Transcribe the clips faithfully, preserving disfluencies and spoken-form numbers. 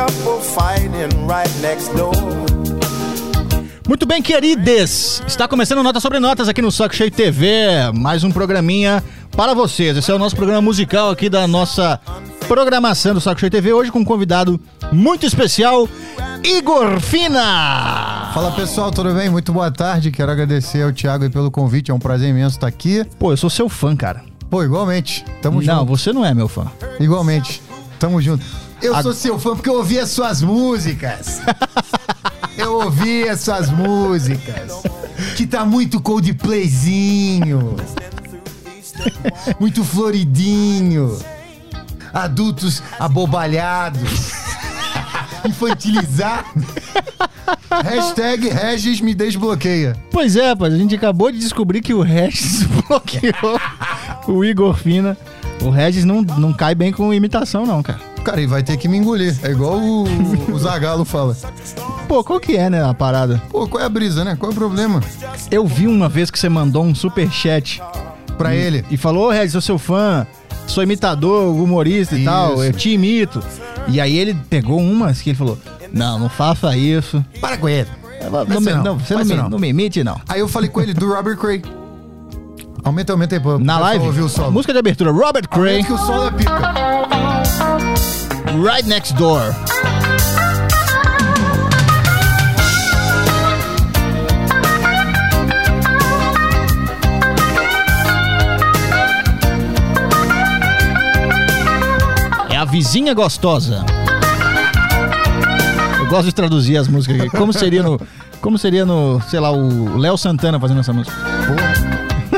couple fighting right next door. Muito bem, querides, está começando Notas sobre Notas aqui no Saco Cheio T V, mais um programinha para vocês. Esse é o nosso programa musical aqui da nossa programação do Saco Cheio T V, hoje com um convidado muito especial, Igor Fina. Fala pessoal, tudo bem? Muito boa tarde, quero agradecer ao Thiago aí pelo convite, é um prazer imenso estar aqui. Pô, eu sou seu fã, cara. Pô, igualmente, tamo junto. Não, você não é meu fã. Igualmente, tamo junto. Eu A... sou seu fã porque eu ouvi as suas músicas. Eu ouvi as suas músicas. Que tá muito Coldplayzinho. Muito floridinho. Adultos abobalhados. Infantilizar. Hashtag Regis me desbloqueia. Pois é, rapaz, a gente acabou de descobrir que o Regis bloqueou o Igor Fina. O Regis não, não cai bem com imitação não, cara. Cara, ele vai ter que me engolir. É igual o, o Zagalo fala. Pô, qual que é, né, a parada? Pô, qual é a brisa, né? Qual é o problema? Eu vi uma vez que você mandou um superchat pra e, ele. E falou, ô Regis, sou seu fã, sou imitador, humorista e isso. tal, eu te imito. E aí ele pegou umas que ele falou, não, não faça isso. Para com ele. Não, não, me, não, você não me, não. não me imite, não. Aí eu falei com ele do Robert Cray. Aumenta, aumenta aí, pô. Na live, ouvir o solo. Música de abertura, Robert Cray. Aumenta que o solo é pica. Right Next Door. É a vizinha gostosa. Eu gosto de traduzir as músicas aqui. Como seria no, como seria no, sei lá, o Léo Santana fazendo essa música? Porra.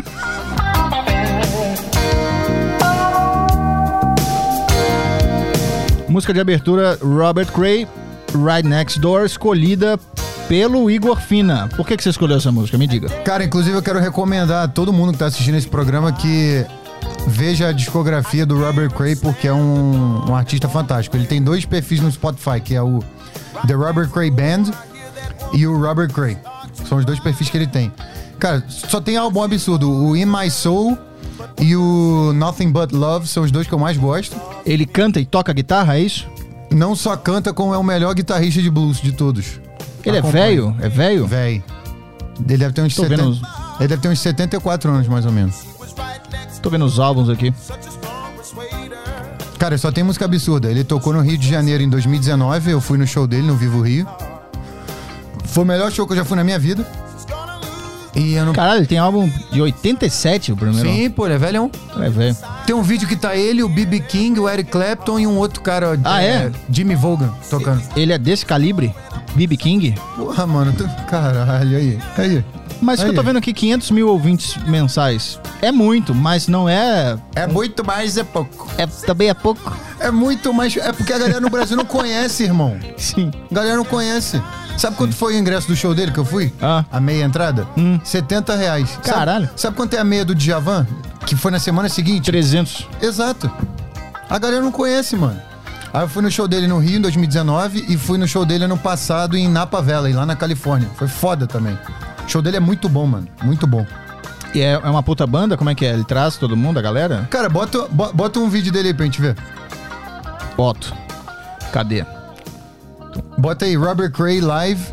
Música de abertura, Robert Cray, Right Next Door, escolhida pelo Igor Fina. Por que, que você escolheu essa música? Me diga. Cara, inclusive eu quero recomendar a todo mundo que tá assistindo esse programa que veja a discografia do Robert Cray, porque é um, um artista fantástico. Ele tem dois perfis no Spotify, que é o The Robert Cray Band e o Robert Cray. São os dois perfis que ele tem. Cara, só tem álbum absurdo. O In My Soul e o Nothing But Love são os dois que eu mais gosto. Ele canta e toca guitarra, é isso? Não só canta, como é o melhor guitarrista de blues de todos. Ele é velho? É velho? Velho. Ele deve ter uns Tô setenta... vendo os... Ele deve ter uns setenta e quatro anos, mais ou menos. Tô vendo os álbuns aqui. Cara, só tem música absurda. Ele tocou no Rio de Janeiro em dois mil e dezenove. Eu fui no show dele, no Vivo Rio. Foi o melhor show que eu já fui na minha vida. E eu não... Caralho, ele tem álbum de oitenta e sete, o primeiro. Sim, pô, ele é velhão. É velho. Tem um vídeo que tá ele, o B B King, o Eric Clapton e um outro cara, ah, é, é? Jimmy Vaughan, tocando. Ele é desse calibre? B B King? Porra, mano, tu... caralho, aí, aí. Mas aí. Que eu tô vendo aqui, quinhentos mil ouvintes mensais. É muito, mas não é... É muito, mas é pouco. É, também é pouco. É muito, mas é porque a galera no Brasil não conhece, irmão. Sim. A galera não conhece. Sabe quanto foi o ingresso do show dele que eu fui? Ah. A meia entrada? Hum. setenta reais. Caralho. Sabe, sabe quanto é a meia do Djavan? Que foi na semana seguinte? trezentos. Exato. A galera não conhece, mano. Aí eu fui no show dele no Rio em dois mil e dezenove e fui no show dele ano passado em Napa Valley, lá na Califórnia. Foi foda também. O show dele é muito bom, mano. Muito bom. E é uma puta banda? Como é que é? Ele traz todo mundo, a galera? Cara, bota, bota um vídeo dele aí pra gente ver. Boto. Cadê? Bota aí, Robert Cray Live.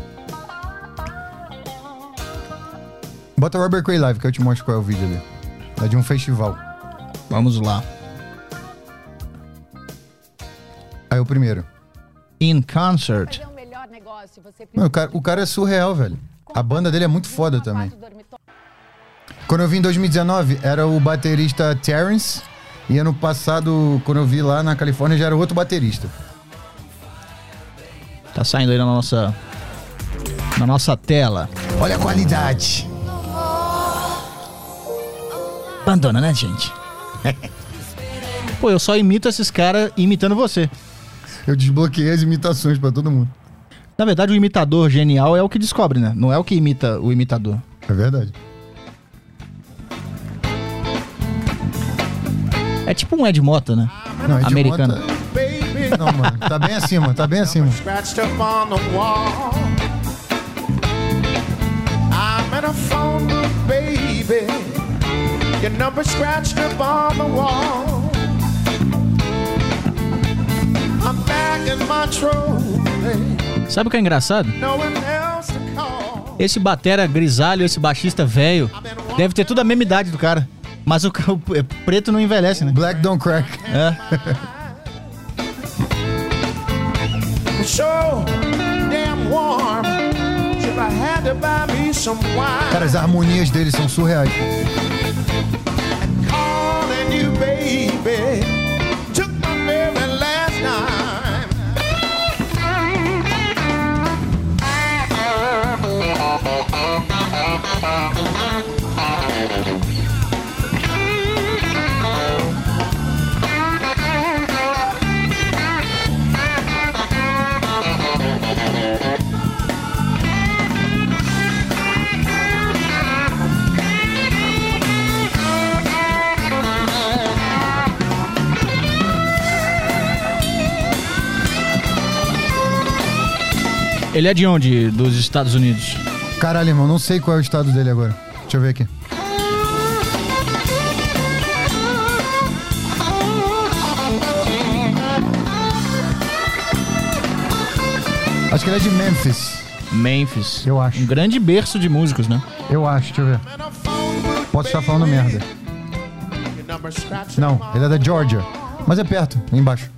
Bota Robert Cray Live, que eu te mostro qual é o vídeo ali. É de um festival. Vamos lá. Aí o primeiro. In Concert. Não, o, cara, o cara é surreal, velho. A banda dele é muito foda também. Quando eu vi em dois mil e dezenove, era o baterista Terrence. E ano passado, quando eu vi lá na Califórnia, já era outro baterista. Tá saindo aí na nossa... Na nossa tela. Olha a qualidade. Abandona, né, gente? Pô, eu só imito esses caras imitando você. Eu desbloqueei as imitações pra todo mundo. Na verdade, o imitador genial é o que descobre, né? Não é o que imita o imitador. É verdade. É tipo um Ed Mota, né? Não, Ed americano. Mota... Não, mano, tá bem acima, tá bem acima. I'm in a phone book, baby. Your number scratched up on the wall. I'm back packing my trophy. Sabe o que é engraçado? No one else to call. Esse batera grisalho, esse baixista velho, deve ter tudo a mesma idade do cara. Mas o, o preto não envelhece, né? Black don't crack. É. So damn warm. If I had to buy me some wine. Cara, as harmonias deles são surreais. Calling you, baby. Took my very last time. Ele é de onde? Dos Estados Unidos? Caralho, irmão, não sei qual é o estado dele agora. Deixa eu ver aqui. Acho que ele é de Memphis. Memphis. Eu acho. Um grande berço de músicos, né? Eu acho, deixa eu ver. Posso estar falando merda. Não, ele é da Georgia. Mas é perto, embaixo.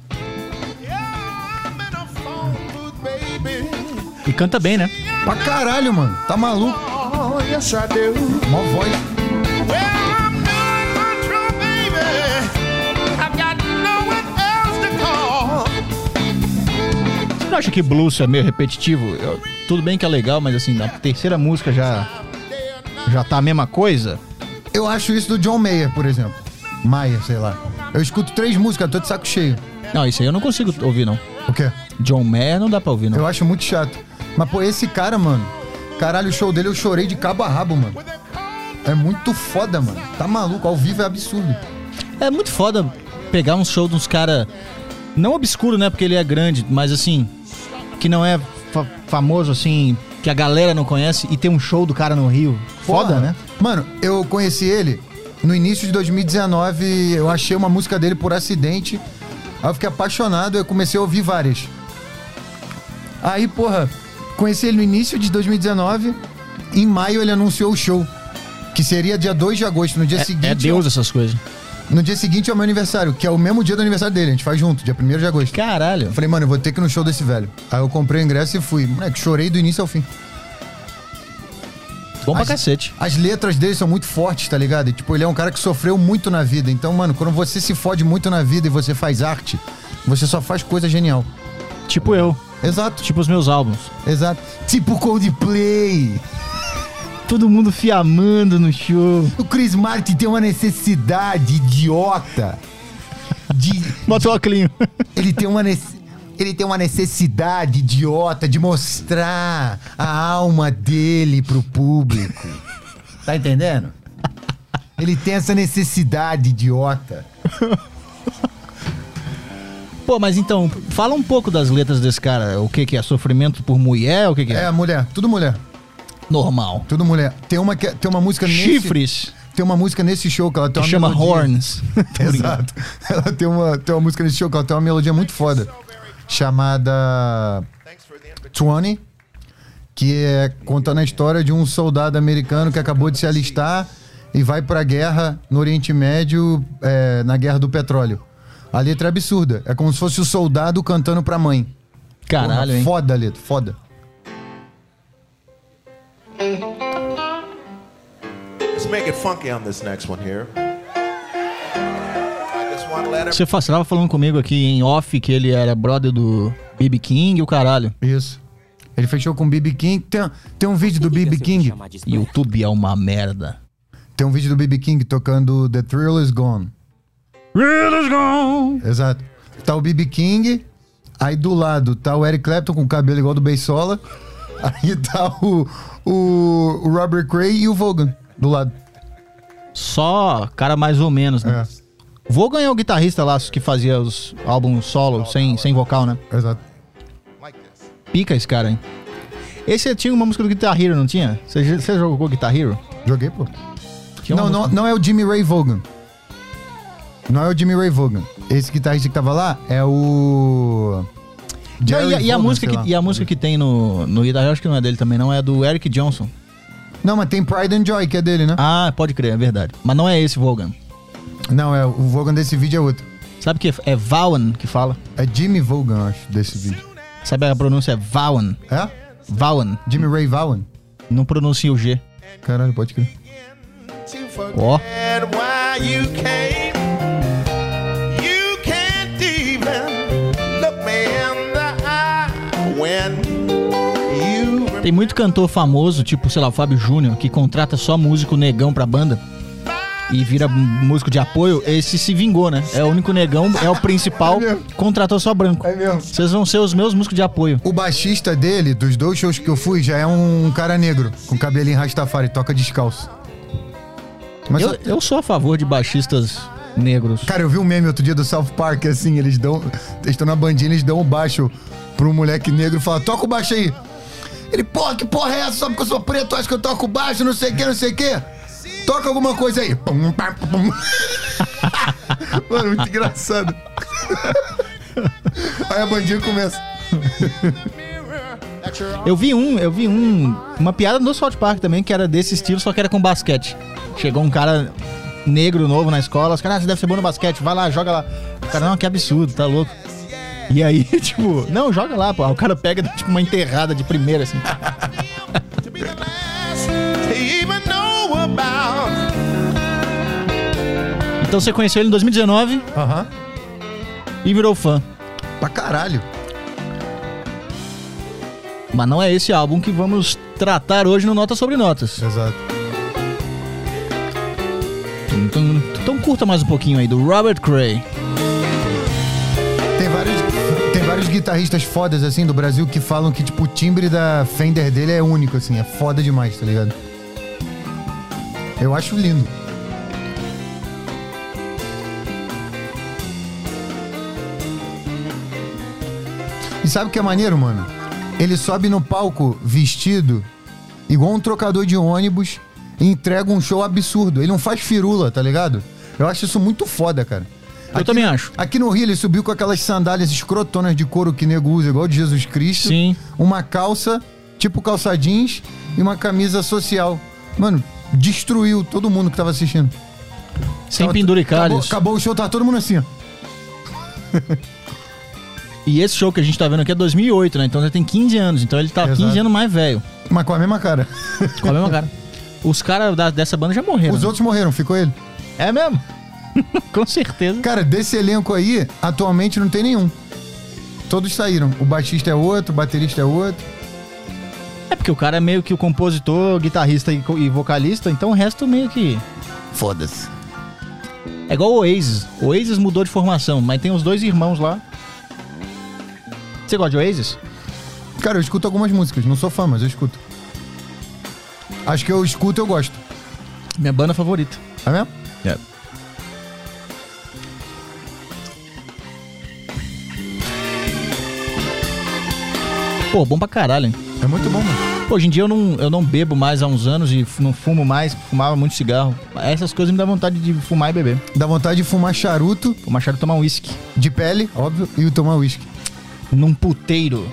E canta bem, né? Pra caralho, mano. Tá maluco? Oh, yes, I do. Mó voz. Well, I'm doing my true, baby. I've got no one else to call. Você não acha que blues é meio repetitivo? Eu- tudo bem que é legal, mas assim, na terceira música já, já tá a mesma coisa. Eu acho isso do John Mayer, por exemplo. Mayer, sei lá. Eu escuto três músicas, tô de saco cheio. Não, isso aí eu não consigo ouvir, não. O quê? John Mayer não dá pra ouvir, não. Eu acho muito chato. Mas, pô, esse cara, mano. Caralho, o show dele eu chorei de cabo a rabo, mano. É muito foda, mano. Tá maluco, ao vivo é absurdo. É muito foda pegar um show de uns caras, não obscuro, né, porque ele é grande, mas assim, que não é fa- famoso, assim, que a galera não conhece, e ter um show do cara no Rio. Foda, Porra. né? Mano, eu conheci ele no início de dois mil e dezenove. Eu achei uma música dele por acidente. Aí eu fiquei apaixonado, eu comecei a ouvir várias. Aí, porra, conheci ele no início de dois mil e dezenove. Em maio ele anunciou o show, que seria dia dois de agosto. No dia É, seguinte. é Deus essas coisas. No dia seguinte é o meu aniversário, que é o mesmo dia do aniversário dele. A gente faz junto, dia primeiro de agosto. Caralho. Eu falei, mano, eu vou ter que ir no show desse velho. Aí eu comprei o ingresso e fui. Moleque, chorei do início ao fim. Bom pra As- cacete. As letras dele são muito fortes, tá ligado? E, tipo, ele é um cara que sofreu muito na vida. Então, mano, quando você se fode muito na vida e você faz arte, você só faz coisa genial. Tipo eu. Exato, Tipo os meus álbuns. exato. Tipo Coldplay. Todo mundo fiamando no show. O Chris Martin tem uma necessidade idiota de... Bota o óculos. Ele tem uma nece- ele tem uma necessidade idiota de mostrar a alma dele pro público. Tá entendendo? Ele tem essa necessidade idiota. Pô, mas então, fala um pouco das letras desse cara. O que que é? Sofrimento por mulher? O que que é? É, mulher, tudo mulher. Normal. Tudo mulher. Tem uma, que- tem uma música nesse... Chifres. Tem uma música nesse show que ela tem Que uma chama melodia... Horns. Tô brincando. Exato. Ela tem uma, tem uma música nesse show que ela tem uma melodia muito foda. Chamada... vinte. Que é contando a história de um soldado americano que acabou de se alistar e vai pra guerra no Oriente Médio, é, na Guerra do Petróleo. A letra é absurda. É como se fosse o soldado cantando pra mãe. Caralho, Porra, hein? foda a letra, foda. Let's make it funky on this next one here. I just want to let Você fa- você tava falando comigo aqui em off que ele era brother do B B King e o caralho. Isso. Ele fechou com o B B King. Tem, tem um vídeo do B B King. YouTube é uma merda. Tem um vídeo do B B King tocando The Thrill Is Gone. Really gone. Exato. Tá o B B King, aí do lado tá o Eric Clapton com o cabelo igual do Beisola, aí tá o, o, o Robert Cray e o Vaughan do lado. Só cara mais ou menos, né? É, Vou ganhar o guitarrista lá que fazia os álbuns solo, sem, sem vocal, né? exato. Pica esse cara, hein? Esse tinha uma música do Guitar Hero, não tinha? Você, você jogou Guitar Hero? Joguei, pô. Tinha uma Não, não, música- não é o Jimmy Ray Vaughan. Não é o Jimmy Ray Vaughan. Esse guitarrista que tava lá é o... Jerry Não, e, a- e a Vaughan, música sei que, lá. e a música que tem no, no Ida, eu acho que não é dele também, não, é do Eric Johnson. Não, mas tem Pride and Joy, que é dele, né? Ah, pode crer, é verdade. Mas não é esse Vaughan. Não, é, o Vaughan desse vídeo é outro. Sabe que é Vaughan que fala? É Jimmy Vaughan, acho, desse vídeo. Sabe a pronúncia é Vaughan? É? Vaughan. Jimmy Ray Vaughan? Não pronuncia o G. Caralho, pode crer. Ó. And why you came, you can't even look me in the eye when you Tem muito cantor famoso, tipo, sei lá, o Fábio Júnior, que contrata só músico negão pra banda e vira músico de apoio. Esse se vingou, né? É o único negão, é o principal, É mesmo. contratou só branco. É mesmo. Vocês vão ser os meus músicos de apoio. O baixista dele, dos dois shows que eu fui, já é um cara negro, com cabelinho rastafari, toca descalço. Mas, Eu, eu sou a favor de baixistas negros. cara, eu vi um meme outro dia do South Park, assim, eles dão. Eles estão na bandinha, eles dão o baixo pro um moleque negro e falam, toca o baixo aí. Ele, porra, que porra é essa? Só porque eu sou preto, acho que eu toco baixo, não sei o que, não sei o que. Toca alguma coisa aí. Pum, pam, pum. Mano, muito engraçado. Aí a bandinha começa. Eu vi um, eu vi um, uma piada do South Park também, que era desse estilo, só que era com basquete. Chegou um cara negro novo na escola, os caras, ah, você deve ser bom no basquete, vai lá, joga lá. O cara, não, que absurdo, tá louco. E aí, tipo, não, joga lá, pô. O cara pega, tipo, uma enterrada de primeira, assim. to be the last to even know about. Então você conheceu ele em dois mil e dezenove Aham. e virou fã. Pra caralho. Mas não é esse álbum que vamos tratar hoje no Notas sobre Notas. Exato. Então, então curta mais um pouquinho aí, do Robert Cray. Tem vários, tem vários guitarristas fodas, assim, do Brasil que falam que, tipo, o timbre da Fender dele é único, assim, é foda demais, tá ligado? Eu acho lindo. E sabe o que é maneiro, mano? Ele sobe no palco vestido igual um trocador de ônibus e entrega um show absurdo. Ele não faz firula, tá ligado? Eu acho isso muito foda, cara. Eu Aqui- também acho. Aqui no Rio ele subiu com aquelas sandálias escrotonas de couro que nego usa, igual de Jesus Cristo. Sim. Uma calça, tipo calça jeans, e uma camisa social. Mano, destruiu todo mundo que tava assistindo. Sem Tava- penduricalhos. Acabou, acabou o show, tava todo mundo assim, ó. E esse show que a gente tá vendo aqui é dois mil e oito, né? Então ele tem quinze anos. Então ele tá Exato. quinze anos mais velho. Mas com a mesma cara. Com a mesma cara. Os caras da- dessa banda já morreram. Os né? outros morreram, ficou ele. É mesmo? Com certeza. Cara, desse elenco aí, atualmente não tem nenhum. Todos saíram. O baixista é outro, o baterista é outro. É porque o cara é meio que o compositor, guitarrista e, co- e vocalista, então o resto meio que... Foda-se. É igual o Oasis. O Oasis mudou de formação, mas tem os dois irmãos lá. Você gosta de Oasis? Cara, eu escuto algumas músicas. Não sou fã, mas eu escuto. Acho que eu escuto e eu gosto. Minha banda favorita. É mesmo? É. Pô, bom pra caralho, hein? É muito bom, mano. Pô, hoje em dia eu não, eu não bebo mais há uns anos e f- não fumo mais, fumava muito cigarro. Essas coisas me dão vontade de fumar e beber. Dá vontade de fumar charuto Fumar charuto e tomar um uísque. de pele, óbvio, e tomar uísque. Num puteiro.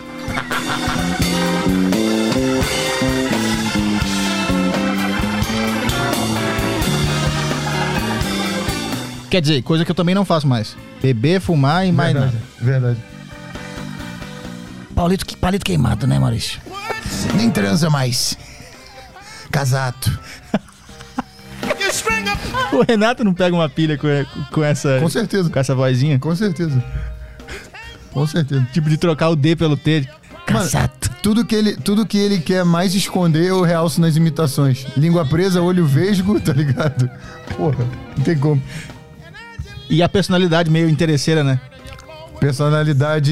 Quer dizer, coisa que eu também não faço mais. Beber, fumar e mais nada. Verdade. Paulito, que- palito queimado, né, Maurício? Nem transa mais. Casado. You string up O Renato não pega uma pilha com, com essa... Com certeza. Com essa vozinha? Com certeza. Com certeza. Tipo de trocar o D pelo T. Mano, Casado. tudo que, ele, tudo que ele quer mais esconder eu realço nas imitações. Língua presa, olho vesgo, tá ligado? Porra, não tem como. E a personalidade meio interesseira, né? Personalidade.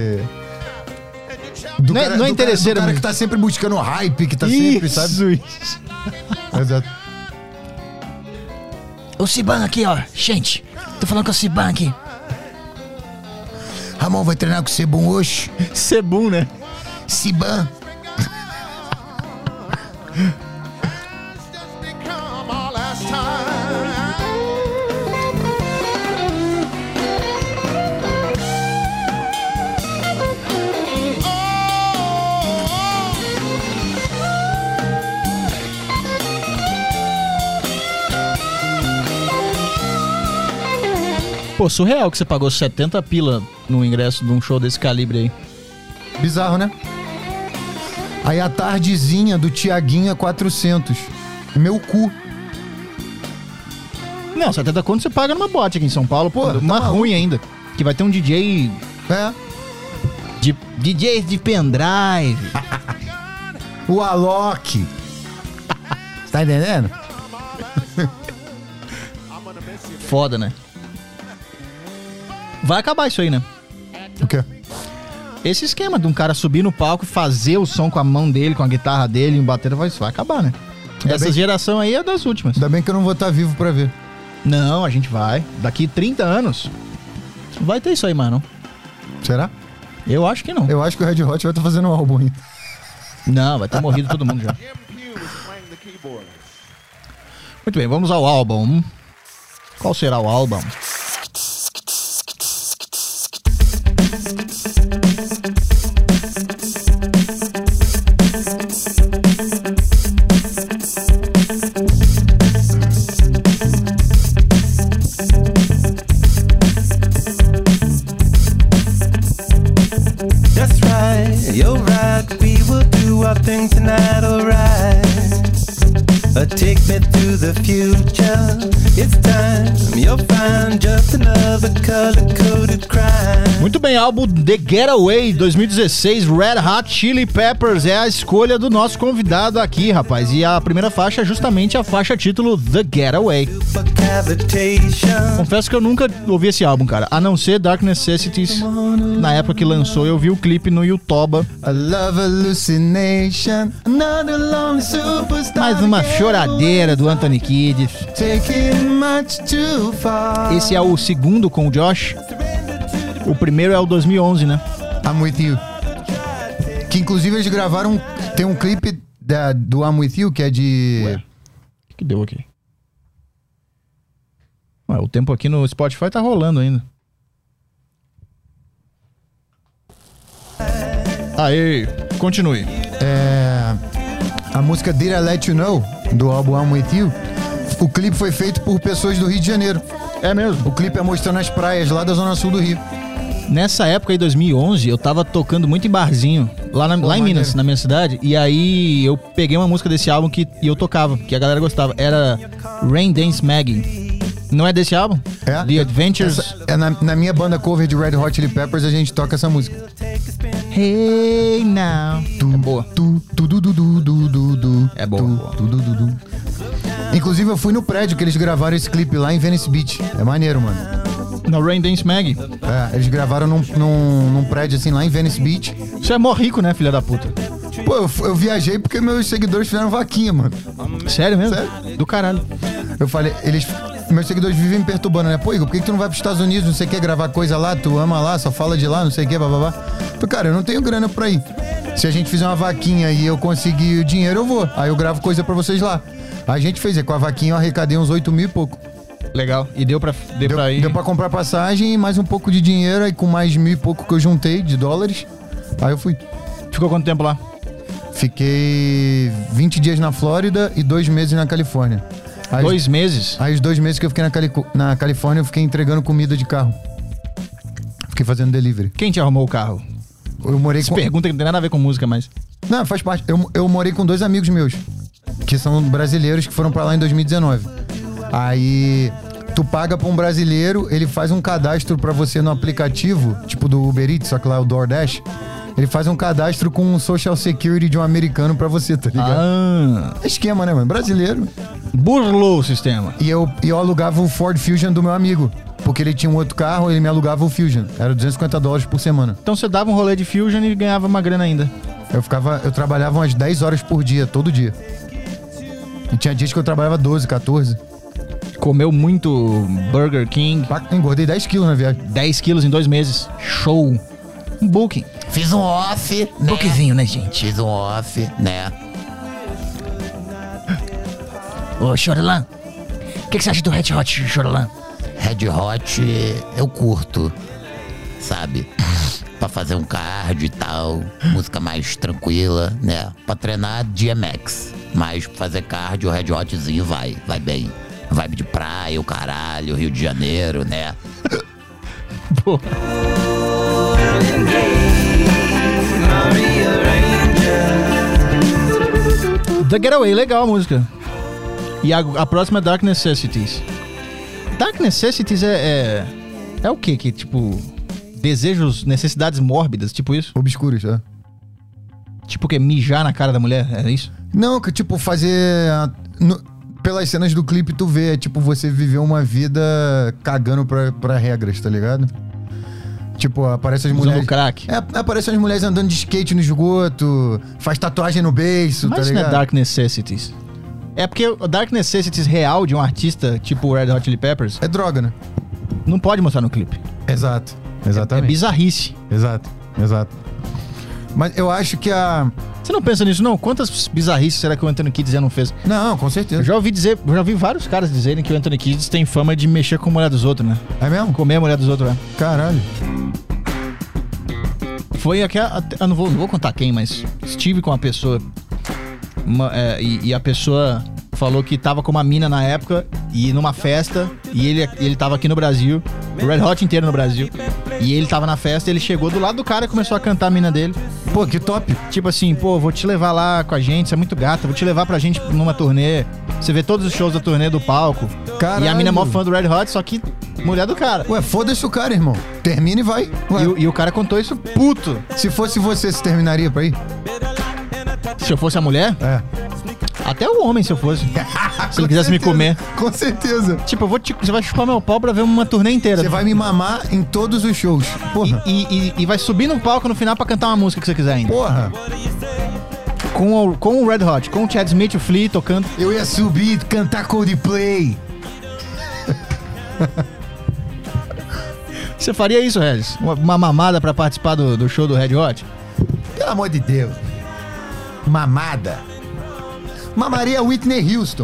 Do Não é- não é do cara, interesseira, do cara mas- que tá sempre buscando hype, que tá sempre, sabe? Isso, isso. Exato. O Ciban aqui, ó. Gente, tô falando com o Ciban aqui. Ramon vai treinar com o Sebum hoje. Sebum, né? Ciban. become our last time. Pô, surreal que você pagou setenta pila no ingresso de um show desse calibre aí. Bizarro, né? Aí a tardezinha do Tiaguinho é quatrocentos. Meu cu. Não, setenta conto você paga numa boate aqui em São Paulo. Pô, Pô, uma tá ruim ainda. Que vai ter um D J... É. De, D J de pendrive. O Alok. Tá entendendo? Foda, né? Vai acabar isso aí, né? O quê? Esse esquema de um cara subir no palco e fazer o som com a mão dele, com a guitarra dele, e um bater, vai, vai acabar, né? Ainda Essa bem- geração aí é das últimas. Ainda bem que eu não vou estar vivo pra ver. Não, a gente vai. Daqui trinta anos, não vai ter isso aí, mano. Será? Eu acho que não. Eu acho que o Red Hot vai estar fazendo um álbum ainda. Não, vai ter morrido todo mundo já. Muito bem, vamos ao álbum. Qual será o álbum? That's right, you're right. We will do our thing tonight, alright. Uh, take me to the future. It's time, you'll find just another color-coded crime. Muito bem, álbum The Getaway dois mil e dezesseis, Red Hot Chili Peppers é a escolha do nosso convidado aqui, rapaz. E a primeira faixa é justamente a faixa título The Getaway. Supercavitation. Confesso que eu nunca ouvi esse álbum, cara. A não ser Dark Necessities. Na época que lançou, eu vi o clipe no YouTube. A love hallucination. Another lonely superstar. Mais uma choradeira do Anthony Kidd. Taking much too far. Esse é o segundo com o Josh. O primeiro é o dois mil e onze, né? I'm With You. Que inclusive eles gravaram. Tem um clipe da, do I'm With You que é de. Ué. O que deu aqui? Ué, o tempo aqui no Spotify tá rolando ainda. Aê, continue. É, a música Did I Let You Know, do álbum I'm With You. O clipe foi feito por pessoas do Rio de Janeiro. É mesmo? O clipe é mostrando as praias lá da zona sul do Rio. Nessa época aí, dois mil e onze, eu tava tocando muito em barzinho, lá, na- Pô, lá em maneiro. Minas, na minha cidade. E aí eu peguei uma música desse álbum que, e eu tocava, que a galera gostava. Era Rain Dance Maggie. Não é desse álbum? É? The Adventures. Essa- é na, na minha banda cover de Red Hot Chili Peppers a gente toca essa música. Hey now. É boa. Tu, tu, du, du, du, du, du, du, É boa, tu, boa. tu, du, du, du. Inclusive eu fui no prédio que eles gravaram esse clipe lá em Venice Beach. É maneiro, mano. No Rain Dance Maggie. É, eles gravaram num, num, num prédio assim lá em Venice Beach. Você é mó rico, né, filha da puta? Pô, eu, eu viajei porque meus seguidores fizeram vaquinha, mano. Sério mesmo? Sério? Do caralho. Eu falei, eles. Meus seguidores vivem me perturbando, né? Pô, Igor, por que, que tu não vai pros Estados Unidos, não sei o que, gravar coisa lá, tu ama lá, só fala de lá, não sei o que, bababá. Falei, cara, eu não tenho grana pra ir. Se a gente fizer uma vaquinha e eu conseguir o dinheiro, eu vou. Aí eu gravo coisa pra vocês lá. A gente fez, e com a vaquinha eu arrecadei uns oito mil e pouco. Legal. E deu pra, deu Deu, pra ir. deu pra comprar passagem e mais um pouco de dinheiro, aí com mais mil e pouco que eu juntei de dólares. Aí eu fui. Ficou quanto tempo lá? Fiquei vinte dias na Flórida e dois meses na Califórnia. Aí, Dois meses. Aí os dois meses que eu fiquei na, Cali- na Califórnia, eu fiquei entregando comida de carro. Fiquei fazendo delivery. Quem te arrumou o carro? Eu morei Se com... pergunta que não tem nada a ver com música, mas... Não, faz parte. Eu, eu morei com dois amigos meus, que são brasileiros, que foram pra lá em dois mil e dezenove. Aí tu paga pra um brasileiro, ele faz um cadastro pra você no aplicativo, tipo do Uber Eats, só que lá é o DoorDash. Ele faz um cadastro com um Social Security de um americano pra você, tá ligado? Ah, É esquema, né, mano? Brasileiro. burlou o sistema. E eu, e eu alugava o Ford Fusion do meu amigo. Porque ele tinha um outro carro, ele me alugava o Fusion. Era duzentos e cinquenta dólares por semana. Então você dava um rolê de Fusion e ganhava uma grana ainda. Eu ficava, eu trabalhava umas dez horas por dia, todo dia. E tinha dias que eu trabalhava doze, quatorze. Comeu muito Burger King. Pá, engordei dez quilos na viagem. dez quilos em dois meses. Show. Um booking. Fiz um off, né? Bookzinho, né, gente? Fiz um off, né? Ô, Chorolan. O que, que você acha do Red Hot, Chorolan? Red Hot eu curto, sabe? Pra fazer um cardio e tal, música mais tranquila, né? Pra treinar D M X, mas pra fazer cardio, o Red Hotzinho vai, vai bem. Vibe de praia, o caralho, Rio de Janeiro, né? Porra. The Getaway, legal a música. E a, a próxima é Dark Necessities. Dark Necessities é, é... É o quê? Que, tipo... Desejos, necessidades mórbidas, tipo isso? Obscuros, é. Tipo o quê? Mijar na cara da mulher, é isso? Não, que tipo, fazer... a- no- pelas cenas do clipe tu vê, é tipo, você viver uma vida cagando pra, pra regras, tá ligado? Tipo, aparece as Usando mulheres... crack. É, aparece as mulheres andando de skate no esgoto, faz tatuagem no beiço, Mas tá isso não ligado? é Dark Necessities. É porque o Dark Necessities real de um artista, tipo o Red Hot Chili Peppers, É droga, né? não pode mostrar no clipe. Exato, É exatamente. bizarrice. Exato, exato. Mas eu acho que a... Você não pensa nisso, não? Quantas bizarrices será que o Anthony Kiedis já não fez? Não, com Eu certeza. já ouvi dizer, eu já vi vários caras dizerem que o Anthony Kiedis tem fama de mexer com a mulher dos outros, né? É mesmo? Comer a mulher dos outros, né? Caralho. Foi aquela. Eu não vou, não vou contar quem, mas estive com uma pessoa. Uma, é, e, e a pessoa falou que tava com uma mina na época e numa festa. E ele, ele tava aqui no Brasil, o Red Hot inteiro no Brasil. E ele tava na festa, ele chegou do lado do cara e começou a cantar a mina dele. Pô, que top. Tipo assim, pô, vou te levar lá com a gente, você é muito gata, vou te levar pra gente numa turnê. Você vê todos os shows da turnê do palco. Caralho. E a mina é mó fã do Red Hot, só que mulher do cara. Ué, foda-se o cara, irmão. Termina e vai. Ué, E, o- e o cara contou isso puto. se fosse você, se terminaria pra ir? Se eu fosse a mulher, É. até o homem se eu fosse. Se ele quisesse me comer. Com certeza. Tipo, eu vou te, você vai chupar meu pau pra ver uma turnê inteira. Você vai me mamar em todos os shows. Porra. E, e, e vai subir no palco no final pra cantar uma música que você quiser ainda. Porra. Com o, com o Red Hot, com o Chad Smith, o Flea tocando. Eu ia subir, cantar Coldplay. Você faria isso, Regis? Uma, uma mamada pra participar do, do show do Red Hot? Pelo amor de Deus. Mamada. Mamaria Whitney Houston.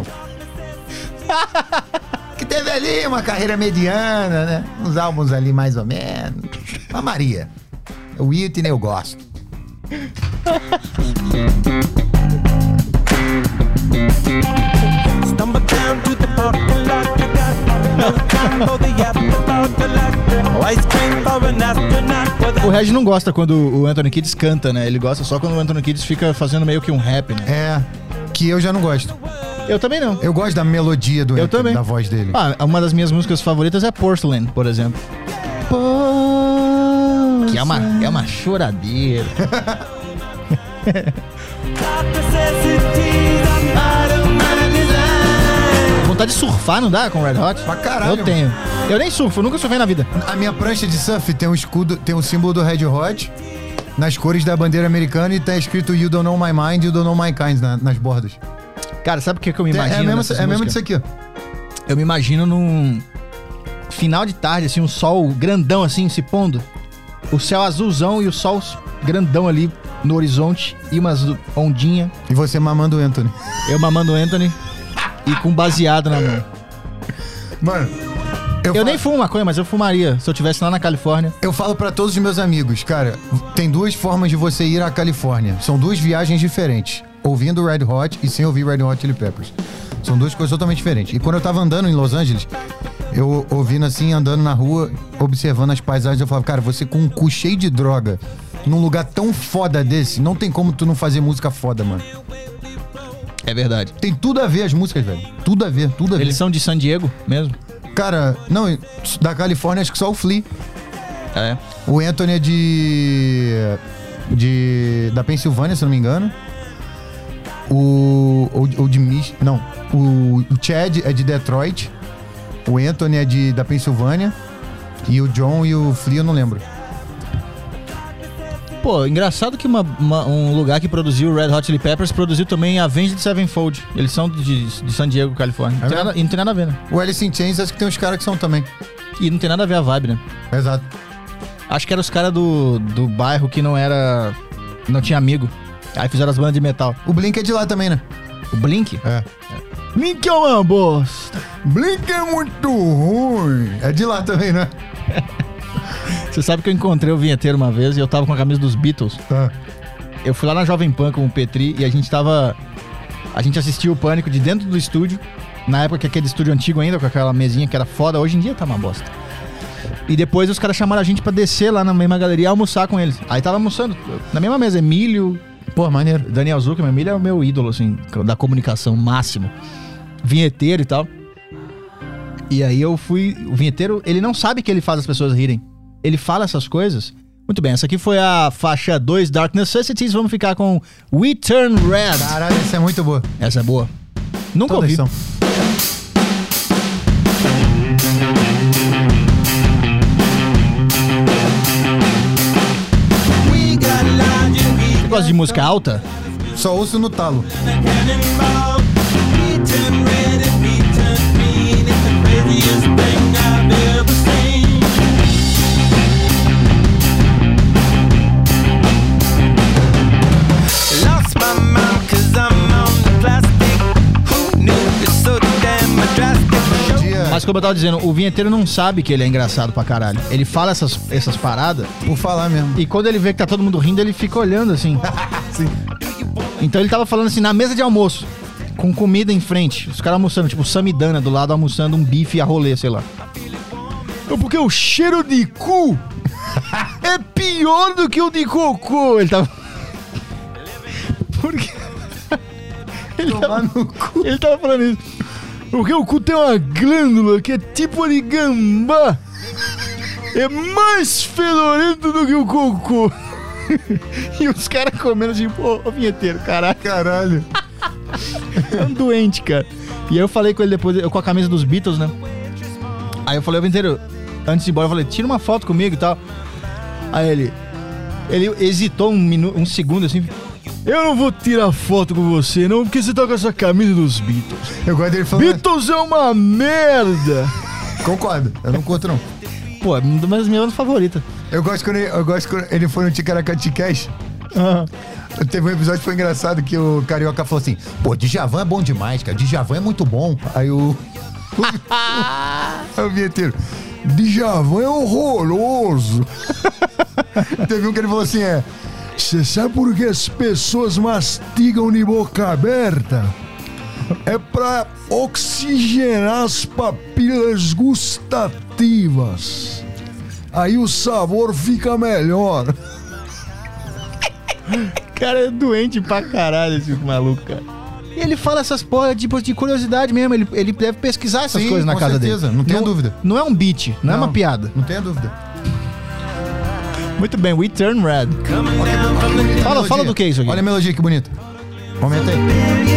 Que teve ali uma carreira mediana, né? Uns álbuns ali mais ou menos. Mamaria. O Whitney eu gosto. Stumble down to the parking lot. You got no time for the afterthought. The lack ice cream for an astronaut. O Regis não gosta quando o Anthony Kiedis canta, né? Ele gosta só quando o Anthony Kiedis fica fazendo meio que um rap, né? É. Que eu já não gosto. Eu também não. Eu gosto da melodia do Eu Anthony, também. da voz dele. Ah, uma das minhas músicas favoritas é Porcelain, por exemplo. Que é uma, é uma choradeira. Vontade de surfar, não dá com Red Hot? Pra caralho, Eu tenho. Eu nem surfo, eu nunca surfei na vida. A minha prancha de surf tem um escudo, tem um símbolo do Red Hot nas cores da bandeira americana e tá escrito You Don't Know My Mind, You Don't Know My Kind na- nas bordas. Cara, sabe o que, que eu me É, imagino? é mesmo, nessas é mesmo músicas? disso aqui, ó. Eu me imagino num final de tarde, assim, um sol grandão assim se pondo. O céu azulzão e o sol grandão ali no horizonte e umas ondinhas. E você mamando o Anthony. Eu mamando o Anthony e com baseado na mão. Mano, eu, Eu falo, nem fumo maconha, mas eu fumaria se eu estivesse lá na Califórnia. eu falo pra todos os meus amigos, cara, tem duas formas de você ir à Califórnia. São duas viagens diferentes. Ouvindo Red Hot e sem ouvir Red Hot Chili Peppers. São duas coisas totalmente diferentes. E quando eu tava andando em Los Angeles, eu ouvindo assim, andando na rua, observando as paisagens, eu falava, cara, você com um cu cheio de droga, num lugar tão foda desse, não tem como tu não fazer música foda, mano. É verdade. Tem tudo a ver as músicas, velho. Tudo a ver, tudo a ver. Eles são de San Diego mesmo? Cara, não, da Califórnia acho que só o Flea. É. O Anthony é de... de da Pensilvânia, se eu não me engano. O... ou, ou de Mich... Não. O, o Chad é de Detroit. O Anthony é de, da Pensilvânia. E o John e o Flea eu não lembro. Pô, engraçado que uma, uma- um lugar que produziu o Red Hot Chili Peppers produziu também a Avenged Sevenfold. Eles são de, de San Diego, Califórnia. Não É tem mesmo? nada, e não tem nada a ver, né? O Alice in Chains acho que tem uns caras que são também. E não tem nada a ver a vibe, né? Exato. Acho que eram os caras do, do bairro que não era... Não tinha amigo. Aí fizeram as bandas de metal. O Blink é de lá também, né? O Blink? É. Blink é uma bosta. Blink é muito ruim. É de lá também, né? Você sabe que eu encontrei o vinheteiro uma vez e eu tava com a camisa dos Beatles. Ah. Eu fui lá na Jovem Pan com o Petri e a gente tava... A gente assistiu o Pânico de dentro do estúdio. Na época que aquele estúdio antigo ainda, com aquela mesinha que era foda. Hoje em dia tá uma bosta. E depois os caras chamaram a gente pra descer lá na mesma galeria e almoçar com eles. Aí tava almoçando na mesma mesa, Emílio, Pô, maneiro. Daniel Zuckerman. Emílio é o meu ídolo, assim, da comunicação máximo. Vinheteiro e tal. E aí eu fui... O vinheteiro, ele não sabe que ele faz as pessoas rirem. Ele fala essas coisas. Muito bem, essa aqui foi a faixa dois, Dark Necessities. Vamos ficar com We Turn Red. Caralho, essa é muito boa. Essa é boa. Nunca Todas ouvi. são. Você gosta de música alta? Só ouço no talo. Mas como eu tava dizendo, o vinheteiro não sabe que ele é engraçado pra caralho. Ele fala essas, essas paradas Por falar mesmo. e quando ele vê que tá todo mundo rindo, ele fica olhando assim. Sim. Então ele tava falando assim, na mesa de almoço, com comida em frente, os caras almoçando, tipo Samidana do lado almoçando um bife a rolê, sei lá. É porque o cheiro de cu é pior do que o de cocô. Ele tava... Porque... Ele tava... no cu. Ele tava falando isso. Porque o cu tem uma glândula que é tipo de gambá. É mais fedorento do que o cocô. E os caras comendo tipo, ô, ô vinheteiro, caralho. Caralho. É um doente, cara. E aí eu falei com ele depois, eu com a camisa dos Beatles, né? Aí eu falei, ô vinheteiro, antes de ir embora, eu falei, tira uma foto comigo e tal. Aí ele... Ele hesitou um, minu, um segundo assim... Eu não vou tirar foto com você, não, porque você tá com essa camisa dos Beatles. Eu gosto dele falando. Beatles é uma merda! Concordo, eu não curto não. Pô, é uma das minhas favoritas. Eu gosto quando ele, eu gosto quando ele foi no Ticaracati Cash. Ah. Teve um episódio que foi engraçado que o Carioca falou assim: pô, Djavan é bom demais, cara. Djavan é muito bom. Aí o. Aí o vinheteiro: Djavan é horroroso. Teve um que ele falou assim: é. Você sabe por que as pessoas mastigam de boca aberta? É pra oxigenar as papilas gustativas. Aí o sabor fica melhor. Cara, é doente pra caralho esse maluco, cara. E ele fala essas porra tipo, de curiosidade mesmo. Ele, ele deve pesquisar essas Sim, coisas na com casa certeza, dele. não tenha dúvida. Não é um beat, não, é uma piada. Não tenha dúvida. Muito bem, We Turn Red. Fala, fala do que é isso aqui. Olha a melodia que bonita. Aumenta aí.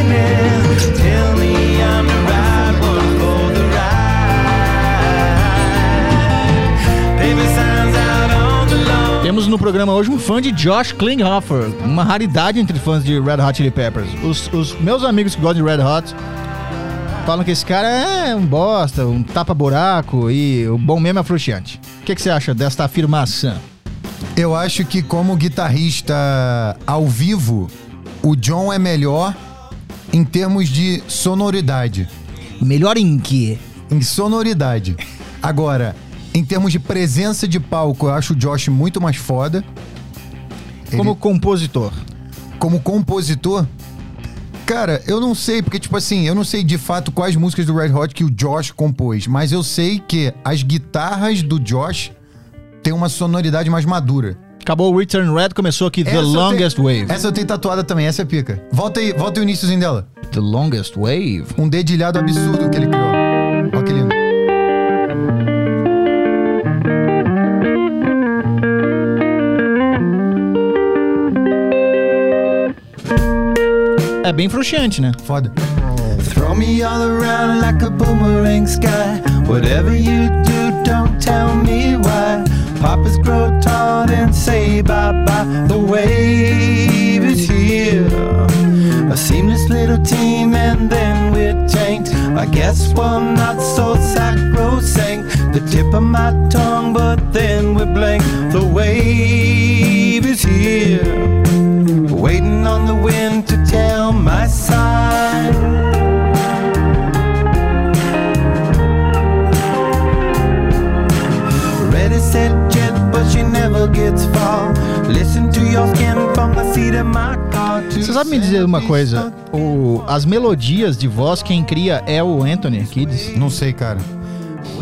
Temos no programa hoje um fã de Josh Klinghoffer, uma raridade entre fãs de Red Hot Chili Peppers. Os, os meus amigos que gostam de Red Hot falam que esse cara é um bosta, um tapa-buraco e o bom mesmo é frustrante. O que, que você acha desta afirmação? Eu acho que como guitarrista ao vivo, o John é melhor em termos de sonoridade. Melhor em quê? Em sonoridade. Agora, em termos de presença de palco, eu acho o Josh muito mais foda. Como Ele- compositor. Como compositor, cara, eu não sei, porque, tipo assim, eu não sei de fato quais músicas do Red Hot que o Josh compôs, mas eu sei que as guitarras do Josh têm uma sonoridade mais madura. Acabou o Return Red, começou aqui The Essa eu Longest tenho- Wave. Essa eu tenho tatuada também, essa é pica. Volta aí, volta aí o iniciozinho dela. The Longest Wave? Um dedilhado absurdo que ele criou. Olha que lindo. É bem frustrante, né? Foda. Throw me all around like a boomerang sky. Whatever you do, don't tell me why. Poppers grow tall and say bye-bye. The wave is here. A seamless little team and then we're tanked. I guess we're not so sacrosanct. The tip of my tongue, but then we're blank. The wave is here. Waiting on the wind to tell my side. Ready, set, jet, but she never gets far. Listen to your skin from the seat of my car. Você sabe me dizer uma coisa? O, as melodias de voz, quem cria é o Anthony Kiedis. Não sei, cara.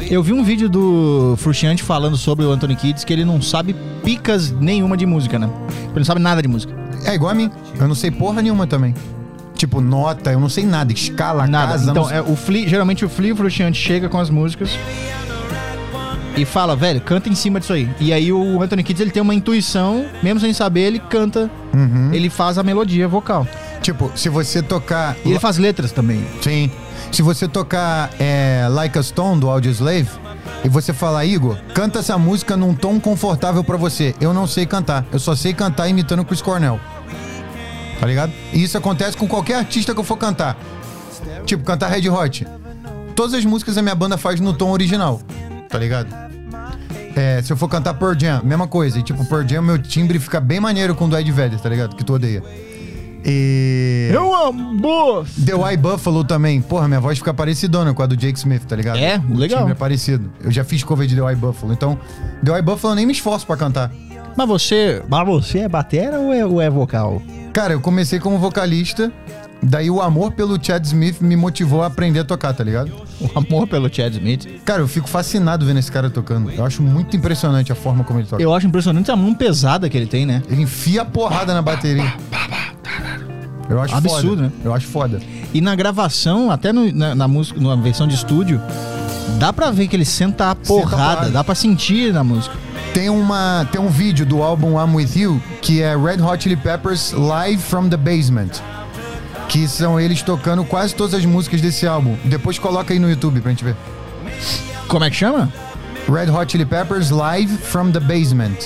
Eu vi um vídeo do Frusciante falando sobre o Anthony Kiedis que ele não sabe picas nenhuma de música, né? Ele não sabe nada de música. É igual a mim. Eu não sei porra nenhuma também. Tipo, nota, eu não sei nada. Escala, Nada. casa... Então, não sei- é, o Flea, geralmente o Flea, o Frusciante, chega com as músicas e fala, velho, canta em cima disso aí. E aí o Anthony Kiedis, ele tem uma intuição, mesmo sem saber, ele canta, Uhum. ele faz a melodia vocal. Tipo, se você tocar... E ele faz letras também. Sim. Se você tocar é, Like a Stone, do Audioslave, e você falar, Igor, canta essa música num tom confortável pra você. Eu não sei cantar. Eu só sei cantar imitando o Chris Cornell. Tá ligado? E isso acontece com qualquer artista que eu for cantar. Tipo, cantar Red Hot. Todas as músicas a minha banda faz no tom original. Tá ligado? É, se eu for cantar Pearl Jam, mesma coisa. E tipo, Pearl Jam, meu timbre fica bem maneiro com o do Ed Vedder, tá ligado? Que tu odeia. E... Eu amo! The White Buffalo também. Porra, minha voz fica parecidona com a do Jake Smith, tá ligado? É? O Legal. timbre é parecido. Eu já fiz cover de The White Buffalo. Então, The White Buffalo eu nem me esforço pra cantar. Mas você... Mas você é batera ou é, ou é vocal? Cara, eu comecei como vocalista. Daí o amor pelo Chad Smith me motivou a aprender a tocar, tá ligado? O amor pelo Chad Smith. Cara, eu fico fascinado vendo esse cara tocando. Eu acho muito impressionante a forma como ele toca. Eu acho impressionante a mão pesada que ele tem, né? Ele enfia a porrada na bateria. Eu acho Absurdo, foda. né? Eu acho foda. E na gravação, até no- na, na música, na versão de estúdio, dá pra ver que ele senta a porrada, porrada. dá pra sentir na música. Tem, uma, tem um vídeo do álbum I'm With You, que é Red Hot Chili Peppers Live from the Basement. Que são eles tocando quase todas as músicas desse álbum. Depois coloca aí no YouTube pra gente ver. Como é que chama? Red Hot Chili Peppers Live from the Basement.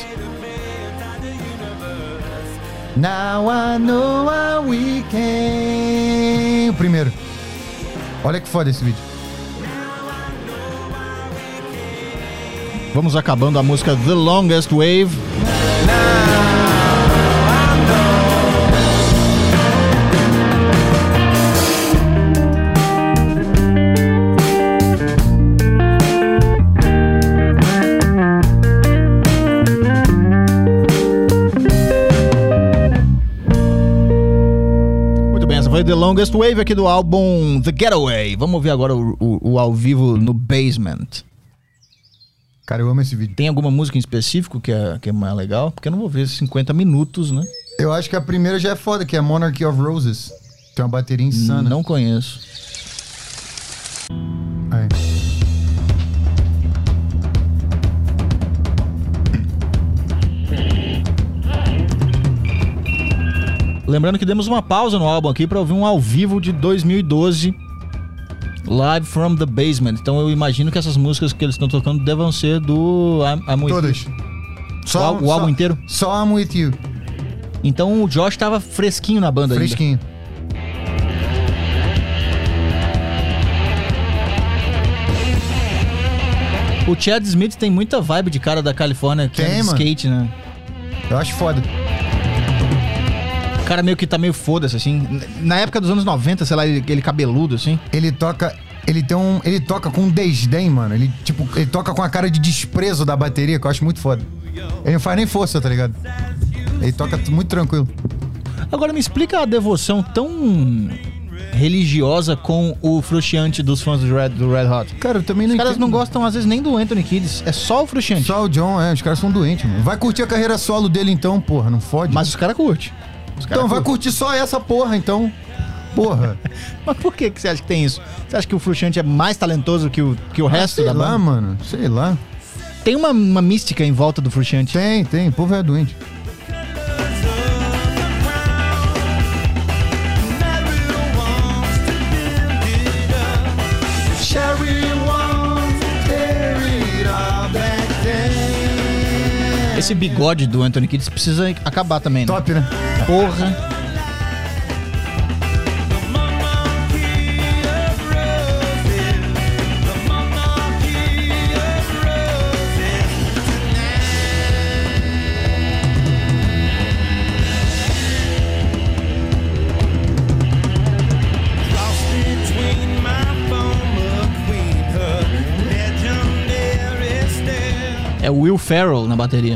Now I know how we can... O primeiro. Olha que foda esse vídeo. Vamos acabando a música The Longest Wave. Muito bem, essa foi The Longest Wave aqui do álbum The Getaway. Vamos ouvir agora o, o- o ao vivo no Basement. Cara, eu amo esse vídeo. Tem alguma música em específico que é, que é mais legal? Porque eu não vou ver cinquenta minutos, né? Eu acho que a primeira já é foda, que é Monarchy of Roses. Tem uma bateria insana. Não conheço. Aí. Lembrando que demos uma pausa no álbum aqui pra ouvir um ao vivo de dois mil e doze, Live from the Basement. Então eu imagino que essas músicas que eles estão tocando devam ser do I'm, I'm With Todas. You. Só, O al- o só- álbum inteiro? Só I'm With You. Então o Josh tava fresquinho na banda Fresquinho. ainda. O Chad Smith tem muita vibe de cara da Califórnia que Tem, anda de mano. skate, né? Eu acho foda. O cara meio que tá meio foda-se, assim. Na época dos anos noventa, sei lá, ele, ele cabeludo, assim. Ele toca... Ele tem um... Ele toca com desdém, mano. Ele, tipo... Ele toca com a cara de desprezo da bateria, que eu acho muito foda. Ele não faz nem força, tá ligado? Ele toca muito tranquilo. Agora me explica a devoção tão religiosa com o Frusciante dos fãs do Red, do Red Hot. Cara, eu também não Os caras entendo. não gostam, às vezes, nem do Anthony Kiedis. É só o Frusciante. Só o John, é. Os caras são doentes, mano. Vai curtir a carreira solo dele, então, porra. Não fode. Mas os caras curtem. Os cara Então vai curtem. curtir só essa porra, então. Porra. Mas por que, que você acha que tem isso? Você acha que o Frusciante é mais talentoso que o, que o resto Sei da lá, banda? mano. Sei lá. Tem uma, uma mística em volta do Frusciante. Tem, tem. O povo é doente. Esse bigode do Anthony Kiedis precisa acabar também, né? Top, né? Porra. É o Will Ferrell na bateria.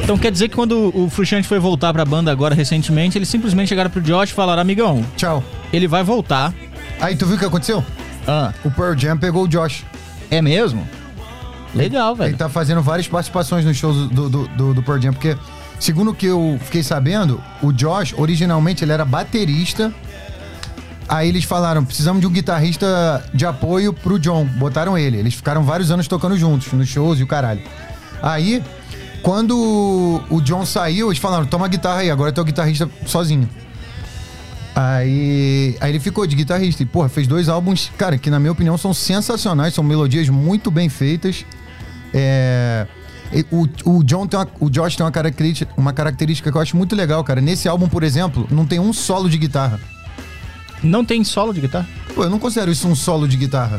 Então quer dizer que quando o Frusciante foi voltar pra banda agora recentemente, eles simplesmente chegaram pro Josh e falaram, amigão, Tchau. ele vai voltar. Aí, tu viu o que aconteceu? Ah, O Pearl Jam pegou o Josh. é mesmo? Legal, velho. Ele tá fazendo várias participações nos shows do, do, do, do Pearl Jam, porque, segundo o que eu fiquei sabendo, o Josh, originalmente, ele era baterista. Aí eles falaram, precisamos de um guitarrista de apoio pro John. Botaram ele. Eles ficaram vários anos tocando juntos, nos shows e o caralho. Aí, quando o John saiu, eles falaram, toma a guitarra aí, agora tu é o guitarrista sozinho. Aí, aí ele ficou de guitarrista e, porra, fez dois álbuns, cara, que na minha opinião são sensacionais, são melodias muito bem feitas. É... O, o, John tem uma, o Josh tem uma característica, uma característica que eu acho muito legal, cara. Nesse álbum, por exemplo, não tem um solo de guitarra. Não tem solo de guitarra? Pô, eu não considero isso um solo de guitarra.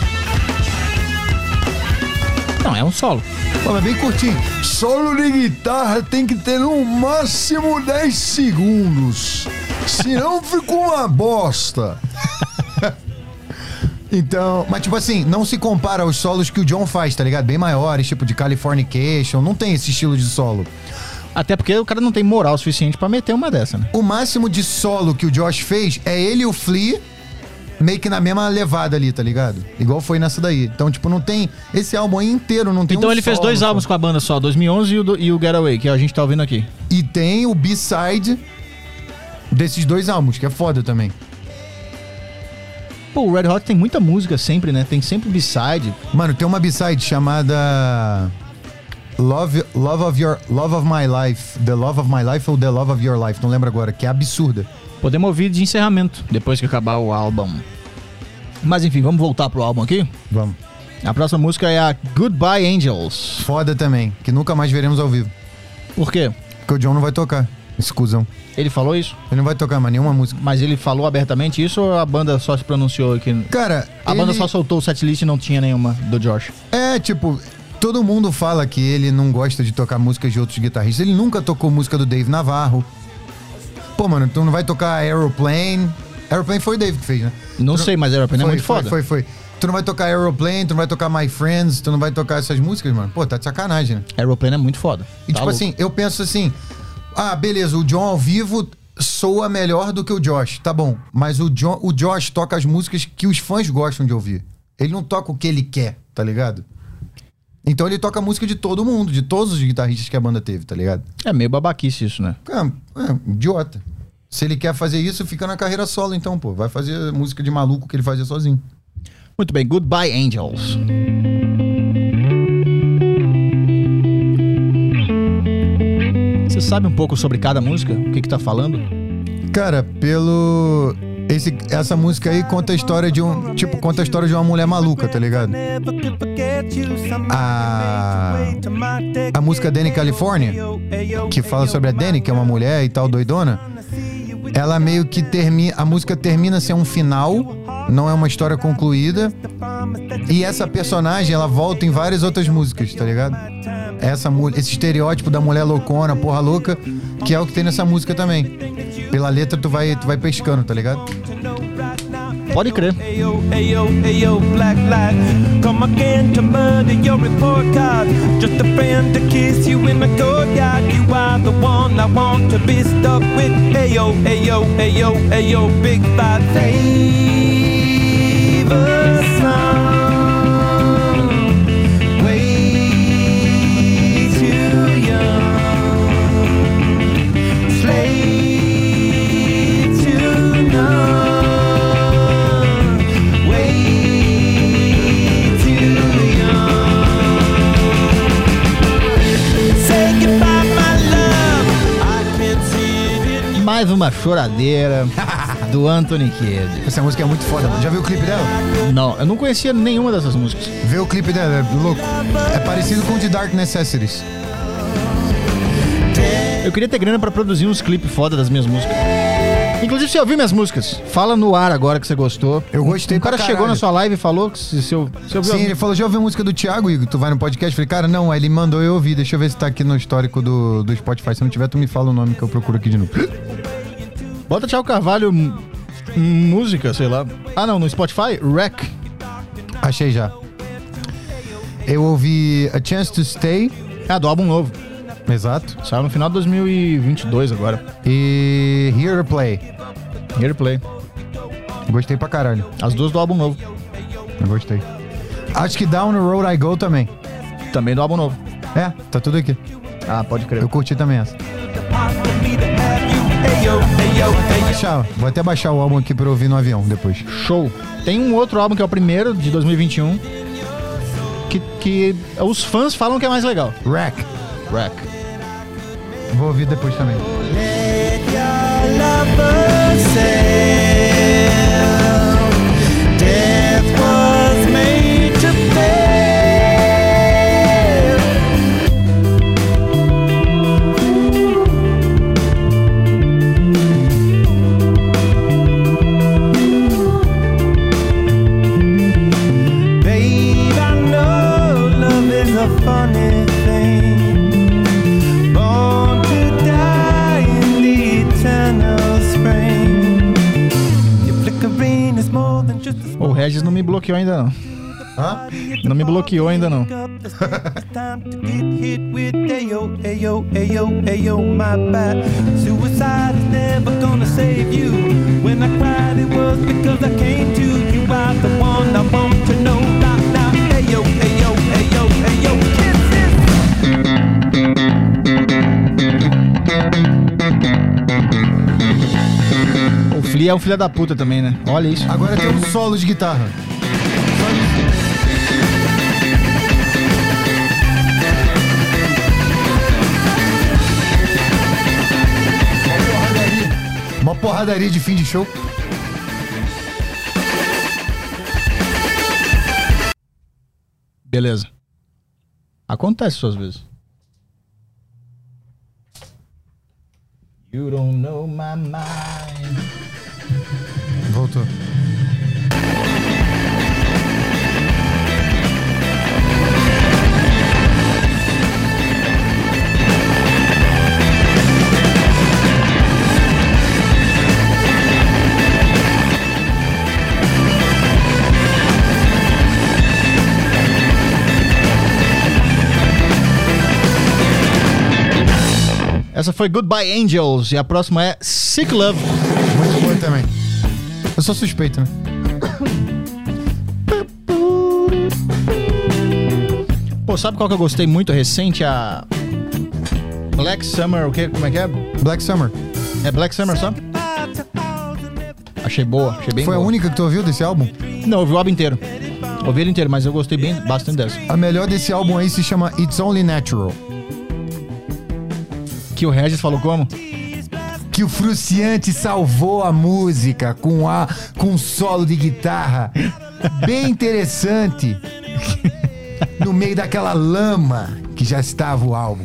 Não, é um solo. Pô, mas bem curtinho. Solo de guitarra tem que ter no máximo dez segundos. Senão fica uma bosta. Então, mas tipo assim, não se compara aos solos que o John faz, tá ligado? Bem maiores, tipo de Californication, não tem esse estilo de solo. Até porque o cara não tem moral suficiente pra meter uma dessa, né? O máximo de solo que o Josh fez é ele e o Flea meio que na mesma levada ali, tá ligado? Igual foi nessa daí. Então, tipo, não tem... Esse álbum aí inteiro não tem Então um ele fez solo, dois só. álbuns com a banda só, dois mil e onze e o, do- e o Getaway, que a gente tá ouvindo aqui. E tem o B-side desses dois álbuns, que é foda também. Pô, o Red Hot tem muita música sempre, né? Tem sempre B-side. Mano, tem uma B-side chamada... Love, Love of Your... Love of My Life. The Love of My Life ou The Love of Your Life, não lembro agora, que é absurda. Podemos ouvir de encerramento, depois que acabar o álbum. Mas enfim, vamos voltar pro álbum aqui? Vamos. A próxima música é a Goodbye Angels. Foda também, que nunca mais veremos ao vivo. Por quê? Porque o John não vai tocar, esse cuzão. Ele falou isso? Ele não vai tocar mais nenhuma música. Mas ele falou abertamente isso ou a banda só se pronunciou aqui? Cara, A banda ele- só soltou o setlist e não tinha nenhuma do Josh. É, tipo, todo mundo fala que ele não gosta de tocar músicas de outros guitarristas. Ele nunca tocou música do Dave Navarro. Pô, mano, tu não vai tocar Aeroplane. Aeroplane foi o Dave que fez, né? Não Tu sei, mas Aeroplane é foi, muito foi, foda. Foi, foi, Tu não vai tocar Aeroplane, tu não vai tocar My Friends, tu não vai tocar essas músicas, mano. Pô, tá de sacanagem, né? Aeroplane é muito foda. E Tá tipo louco. assim, eu penso assim, ah, beleza, o John ao vivo soa melhor do que o Josh, tá bom. Mas o, John, o Josh toca as músicas que os fãs gostam de ouvir. Ele não toca o que ele quer, tá ligado? Então ele toca a música de todo mundo, de todos os guitarristas que a banda teve, tá ligado? É meio babaquice isso, né? Cara, é, idiota. Se ele quer fazer isso, fica na carreira solo então, pô. Vai fazer música de maluco que ele fazia sozinho. Muito bem, Goodbye Angels. Você sabe um pouco sobre cada música? O que que tá falando? Cara, pelo... Esse, essa música aí conta a história de um... Tipo, conta a história de uma mulher maluca, tá ligado? A... A música Danny California, que fala sobre a Danny, que é uma mulher e tal, doidona, ela meio que termina... A música termina sem um final, não é uma história concluída, e essa personagem, ela volta em várias outras músicas, tá ligado? Essa, mu- esse estereótipo da mulher loucona, porra louca, que é o que tem nessa música também. Pela letra, tu vai, tu vai pescando, tá ligado? Pode crer. Ayo, ayo, ayo, black light. Come again to murder your report card. Just a friend to kiss you in the courtyard. You are the one I want to be stuck with. Ayo, ayo, ayo, ayo, big bad save a song. Way too young. Slave to none. Way too young. Say goodbye, my love. I can't see it in your Mais uma choradeira do Anthony Kidd. Essa música é muito foda, mano. Já viu o clipe dela? Não, eu não conhecia nenhuma dessas músicas. Vê o clipe dela, é louco. É parecido com o de Dark Necessities. Eu queria ter grana pra produzir uns clipes foda das minhas músicas. Inclusive, você ouviu minhas músicas? Fala no ar agora que você gostou. Eu gostei O cara pra chegou caralho. na sua live e falou que se, se eu, se eu ouviu Sim, ele falou, já ouviu a música do Thiago, Igor? Tu vai no podcast? Eu falei, cara, não. Aí ele mandou eu ouvir. Deixa eu ver se tá aqui no histórico do, do Spotify. Se não tiver, tu me fala o nome que eu procuro aqui de novo. Bota Thiago Carvalho m- música, sei lá. Ah, não, no Spotify? Rec. Achei já. Eu ouvi A Chance to Stay. Ah, do álbum novo. Exato. Saiu no final de dois mil e vinte e dois agora. E Here to Play. Here to Play. Gostei pra caralho. As duas do álbum novo. Eu gostei. Acho que Down the Road I Go também. Também do álbum novo. É, tá tudo aqui. Ah, pode crer. Eu curti também essa. Vou baixar, vou até baixar o álbum aqui pra eu ouvir no avião depois. Show. Tem um outro álbum que é o primeiro, de dois mil e vinte e um, que, que os fãs falam que é mais legal. Wreck. Wreck. Vou ouvir depois também. O Regis não me bloqueou ainda não. Hã? Não me bloqueou ainda não. O Flea é um filho da puta também, né? Olha isso. Agora tem um solo de guitarra. Uma porradaria de fim de show. Beleza. Acontece suas vezes. You don't know my mind. Voltou. Essa foi Goodbye Angels e a próxima é Sick Love. Muito boa também. Eu sou suspeito, né? Pô, sabe qual que eu gostei muito recente? A Black Summer, o que? Como é que é? Black Summer. É Black Summer só? Achei boa, achei bem Foi boa. a única que tu ouviu desse álbum? Não, eu ouvi o álbum inteiro. Ouvi ele inteiro, mas eu gostei bem, bastante dessa. A melhor desse álbum aí se chama It's Only Natural. Que o Regis falou como? Que o Fruciante salvou a música com a com um solo de guitarra bem interessante no meio daquela lama que já estava o álbum.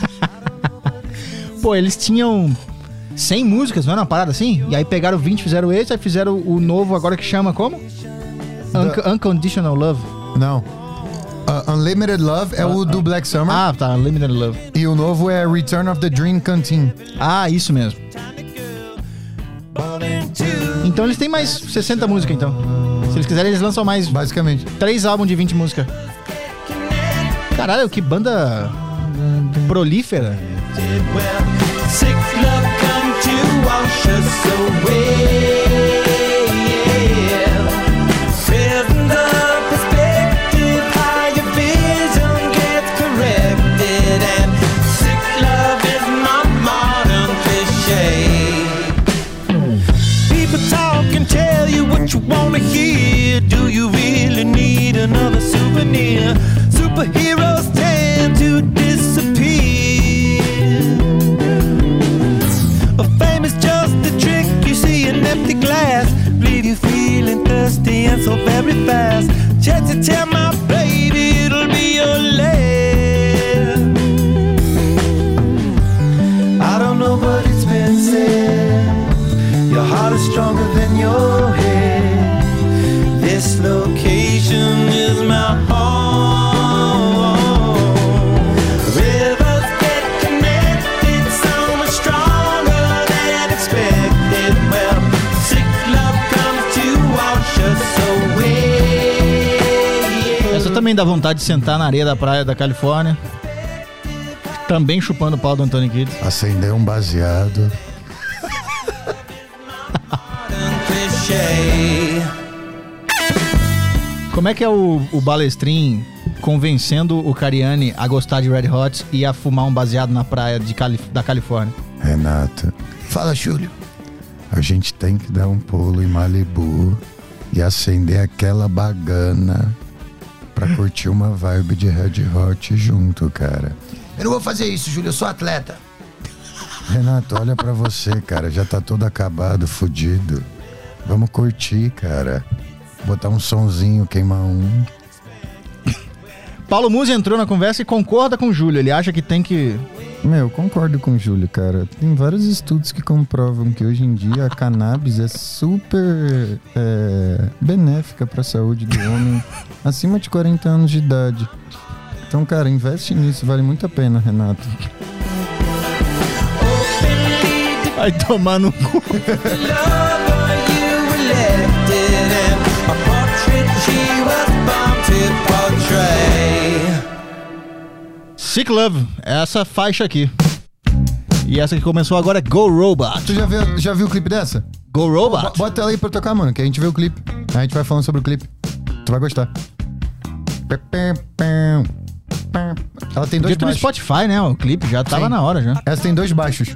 Pô, eles tinham cem músicas, não era uma parada assim? E aí pegaram vinte, fizeram esse, aí fizeram o novo agora que chama como? Un- Unconditional Love. Não. Uh, Unlimited Love é o do Black Summer. Ah, tá, Unlimited Love. E o novo é Return of the Dream Canteen. Ah, isso mesmo. Então eles têm mais sessenta músicas, então. Se eles quiserem, eles lançam mais Basicamente. três álbuns de vinte músicas. Caralho, que banda prolífera. Sick love come to wash us away. Present the perspective, how your vision gets corrected, and sick love is my modern cliche. People talk and tell you what you wanna hear. Do you really need another souvenir? Superheroes tend to disappear. A fame is just a trick, you see an empty glass, leave you feeling thirsty and so very fast. Just to tell my baby it'll be your last. I don't know but it's been said, your heart is stronger than your head. This location is my home. Rivers get connected so much stronger than expected. Well, sick love comes to wash us away. Essa também dá vontade de sentar na areia da praia da Califórnia. Também chupando o pau do Anthony Kiedis. Acendeu um baseado. Como é que é o, o Balestrin convencendo o Cariani a gostar de Red Hot e a fumar um baseado na praia de Cali- da Califórnia? Renato, Fala, Júlio. a gente tem que dar um pulo em Malibu e acender aquela bagana pra curtir uma vibe de Red Hot junto, cara. Eu não vou fazer isso, Júlio. Eu sou atleta. Renato, olha pra você, cara. Já tá todo acabado, fudido. Vamos curtir, cara. Botar um sonzinho, queimar um. Paulo Musi entrou na conversa e concorda com o Júlio. Ele acha que tem que... Meu, concordo com o Júlio, cara. Tem vários estudos que comprovam que hoje em dia a cannabis é super é, benéfica pra saúde do homem acima de quarenta anos de idade. Então, cara, investe nisso. Vale muito a pena, Renato. Vai tomar no cu. Sick Love, essa faixa aqui. E essa que começou agora é Go Robot. Tu já viu, já viu o clipe dessa? Go Robot? Bo- Bota ela aí pra tocar, mano, que a gente vê o clipe. A gente vai falando sobre o clipe. Tu vai gostar. Ela tem dois Podia ter no baixos. Spotify, né? O clipe já tava Sim. na hora já. Essa tem dois baixos.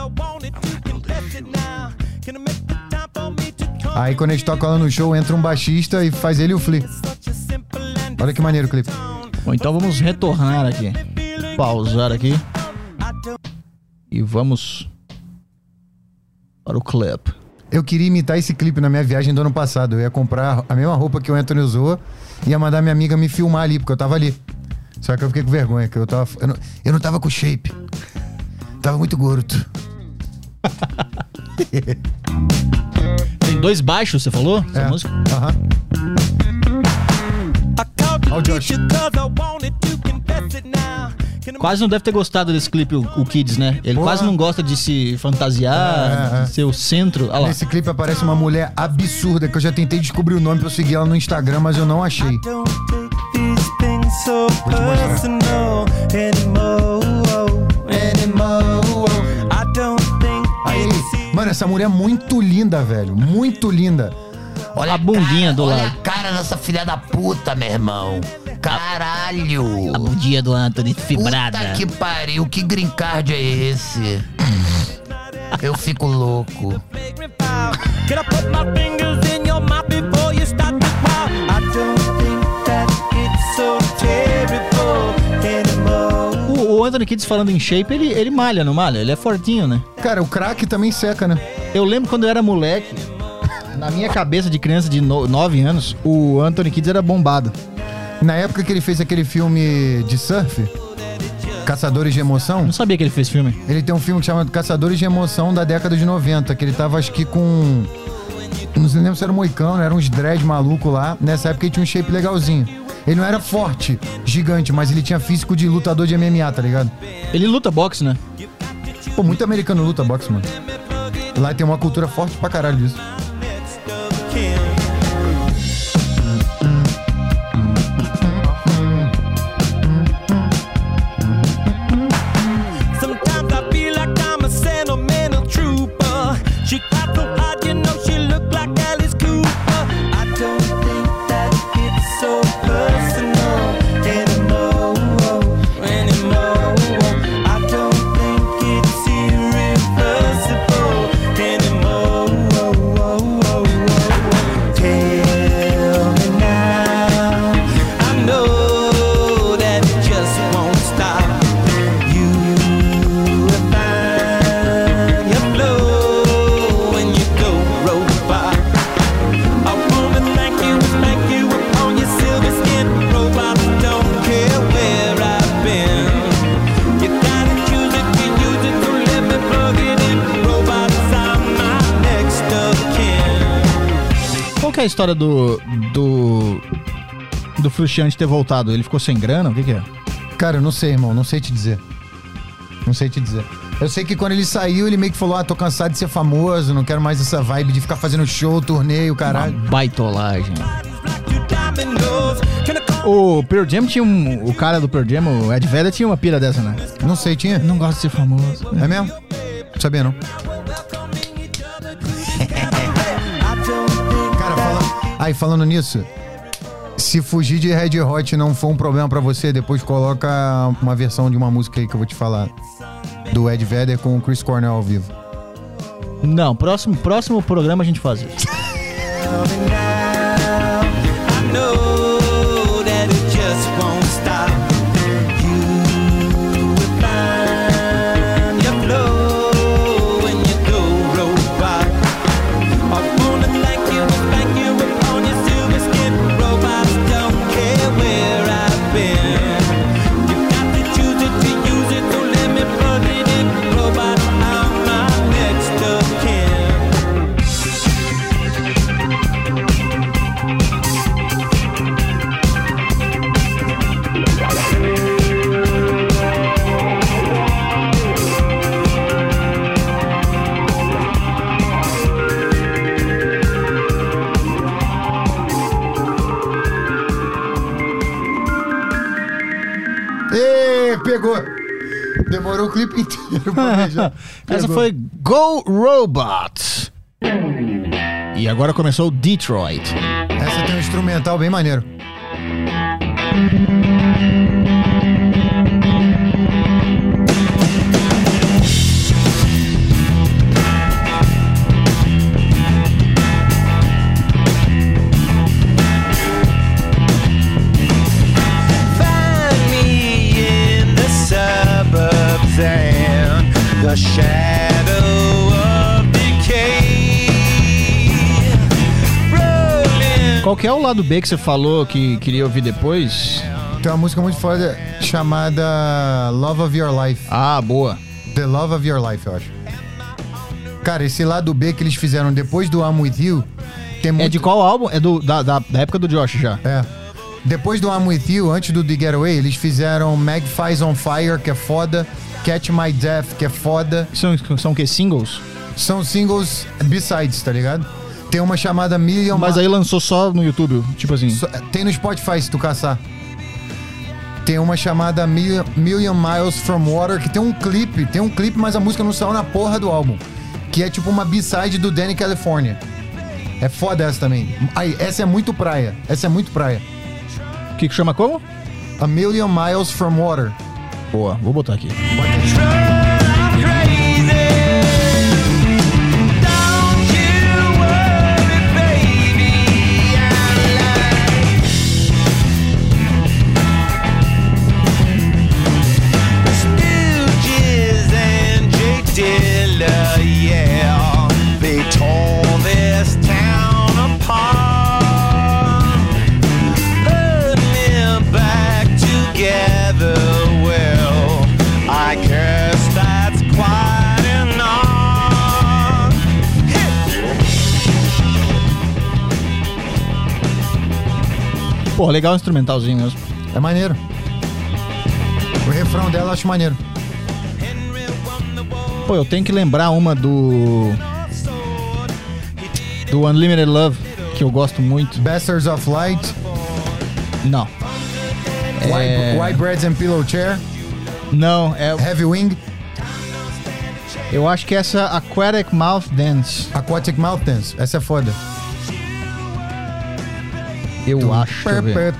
Aí quando a gente toca ela no show, entra um baixista e faz ele e o Flea. Olha que maneiro o clipe. Bom, então vamos retornar aqui. Pausar aqui. E vamos para o clipe. Eu queria imitar esse clipe na minha viagem do ano passado. Eu ia comprar a mesma roupa que o Anthony usou e ia mandar minha amiga me filmar ali, porque eu tava ali. Só que eu fiquei com vergonha, que eu tava. Eu não, eu não tava com shape. Tava muito gordo. Tem dois baixos, você falou? Essa É. música? Aham. Ó o Josh. Quase não deve ter gostado desse clipe, o, o Kids, né? Ele Porra. quase não gosta de se fantasiar, É, é. de ser o centro. Olha lá. Nesse clipe aparece uma mulher absurda que eu já tentei descobrir o nome pra eu seguir ela no Instagram, mas eu não achei. Don't take these things so personal anymore, anymore. I don't think Aí, it's mano, essa mulher é muito linda, velho. Muito linda. Olha A bundinha cara, do olha lado. a cara dessa filha da puta, meu irmão. Caralho. A bundinha do Anthony fibrada. Puta que pariu, que green card é esse? Eu fico louco. Can I put my fingers in your mouth before you start to wow? I don't think that it's so terrible anymore. O, o Anthony Kiedis falando em shape, ele, ele malha, não malha? Ele é fortinho, né? Cara, o crack também seca, né? Eu lembro quando eu era moleque, na minha cabeça de criança de nove anos, o Anthony Kiedis era bombado. Na época que ele fez aquele filme de surf, Caçadores de Emoção, Não sabia que ele fez filme. ele tem um filme que chama Caçadores de Emoção da década de noventa, que ele tava, acho que com... Não sei lembro se era um moicano, era uns dread maluco lá. Nessa época ele tinha um shape legalzinho. Ele não era forte, gigante, mas ele tinha físico de lutador de M M A, tá ligado? Ele luta boxe, né? Pô, muito americano luta boxe, mano. Lá tem uma cultura forte pra caralho disso. Sometimes I feel like I'm a sentimental trooper. She got so hot, you know she look like Alice Cooper. I don't think that it's so personal anymore, anymore. I don't think it's irreversible anymore. Tell me now, I know that it just won't stop. You will find your flow when you go robot. I wanna thank you and spank you upon your silver skin. Robots don't care where I've been. You gotta choose it, you use it, so let me plug it in. Robots are my next of kin. Qual que é a história do. do. do Frusciante ter voltado? Ele ficou sem grana? O que que é? Cara, eu não sei, irmão. Não sei te dizer. Não sei te dizer. Eu sei que quando ele saiu, ele meio que falou: ah, tô cansado de ser famoso, não quero mais essa vibe de ficar fazendo show, torneio, caralho. Baitolagem. Black you diamond nose. Can I call O Pearl Jam tinha um... O cara do Pearl Jam, o Ed Vedder, tinha uma pira dessa, né? Não sei, tinha? Não gosto de ser famoso. É mesmo? Não sabia, não. Cara, fala... Aí, falando nisso, se fugir de Red Hot não for um problema pra você, depois coloca uma versão de uma música aí que eu vou te falar. Do Ed Vedder com o Chris Cornell ao vivo. Não, próximo, próximo programa a gente faz isso. Pegou. Demorou o clipe inteiro pra beijar. Essa foi Go Robot. E agora começou Detroit. Essa tem um instrumental bem maneiro. The shadow of decay. Qual que é o lado B que você falou que queria ouvir depois? Tem uma música muito foda chamada Love of Your Life. Ah, boa. The Love of Your Life, eu acho. Cara, esse lado B que eles fizeram depois do I'm With You tem muito... É de qual álbum? É do, da, da, da época do Josh já. É. Depois do I'm With You, antes do The Getaway, eles fizeram Magpie's on Fire, que é foda. Catch My Death, que é foda. São, são o quê? Singles? São singles B-sides, tá ligado? Tem uma chamada Million... Mas aí lançou só no YouTube, tipo assim. So, tem no Spotify, se tu caçar. Tem uma chamada Million, Million Miles From Water, que tem um clipe, tem um clipe, mas a música não saiu na porra do álbum. Que é tipo uma B-side do Danny California. É foda essa também. Aí, essa é muito praia. Essa é muito praia. O que que chama como? A Million Miles From Water. Boa, vou botar aqui. Pô, legal o instrumentalzinho mesmo. É maneiro. O refrão dela eu acho maneiro. Pô, eu tenho que lembrar uma do... Do Unlimited Love, que eu gosto muito. Bastards of Light. Não. White, É... White Breads and Pillow Chair. Não, é... Heavy Wing. Eu acho que essa Aquatic Mouth Dance. Aquatic Mouth Dance. Essa é foda. Eu acho. Deixa eu ver.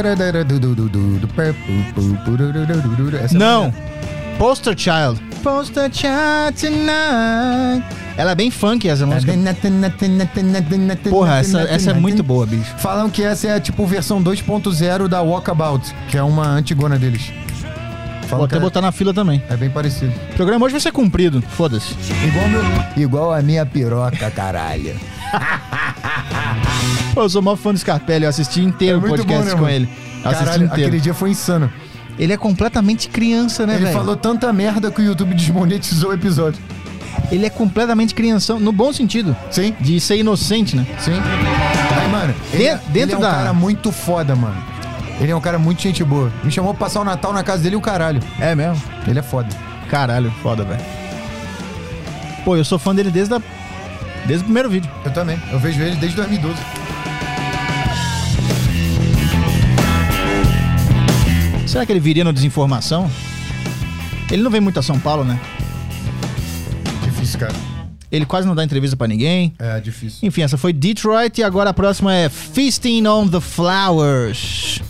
Essa Não. é Poster Child. Poster Child tonight. Ela é bem funky, essa música. Porra, essa, essa é muito boa, bicho. Falam que essa é tipo versão dois ponto zero da Walkabout, que é uma antigona deles. Falam Vou até que é- botar na fila também. É bem parecido. O programa hoje vai ser comprido, foda-se. Igual, meu, igual a minha piroca, caralho. Pô, eu sou mó fã do Scarpelli, eu assisti inteiro o muito podcast bom, né, com mano? ele. Eu assisti Caralho, inteiro. aquele dia foi insano. Ele é completamente criança, né, Ele velho? falou tanta merda que o YouTube desmonetizou o episódio. Ele é completamente crianção, no bom sentido. Sim, De ser inocente, né? sim. Aí, mano, ele, Dentro- ele dentro é um da- cara muito foda, mano. Ele é um cara muito gente boa. Me chamou pra passar o Natal na casa dele e o caralho. É mesmo? Ele é foda. Caralho, foda, velho. Pô, eu sou fã dele desde, a... desde o primeiro vídeo. Eu também. Eu vejo ele desde dois mil e doze. Será que ele viria no Desinformação? Ele não vem muito a São Paulo, né? Difícil, cara. Ele quase não dá entrevista pra ninguém. É, difícil. Enfim, essa foi Detroit e agora a próxima é Feasting on the Flowers.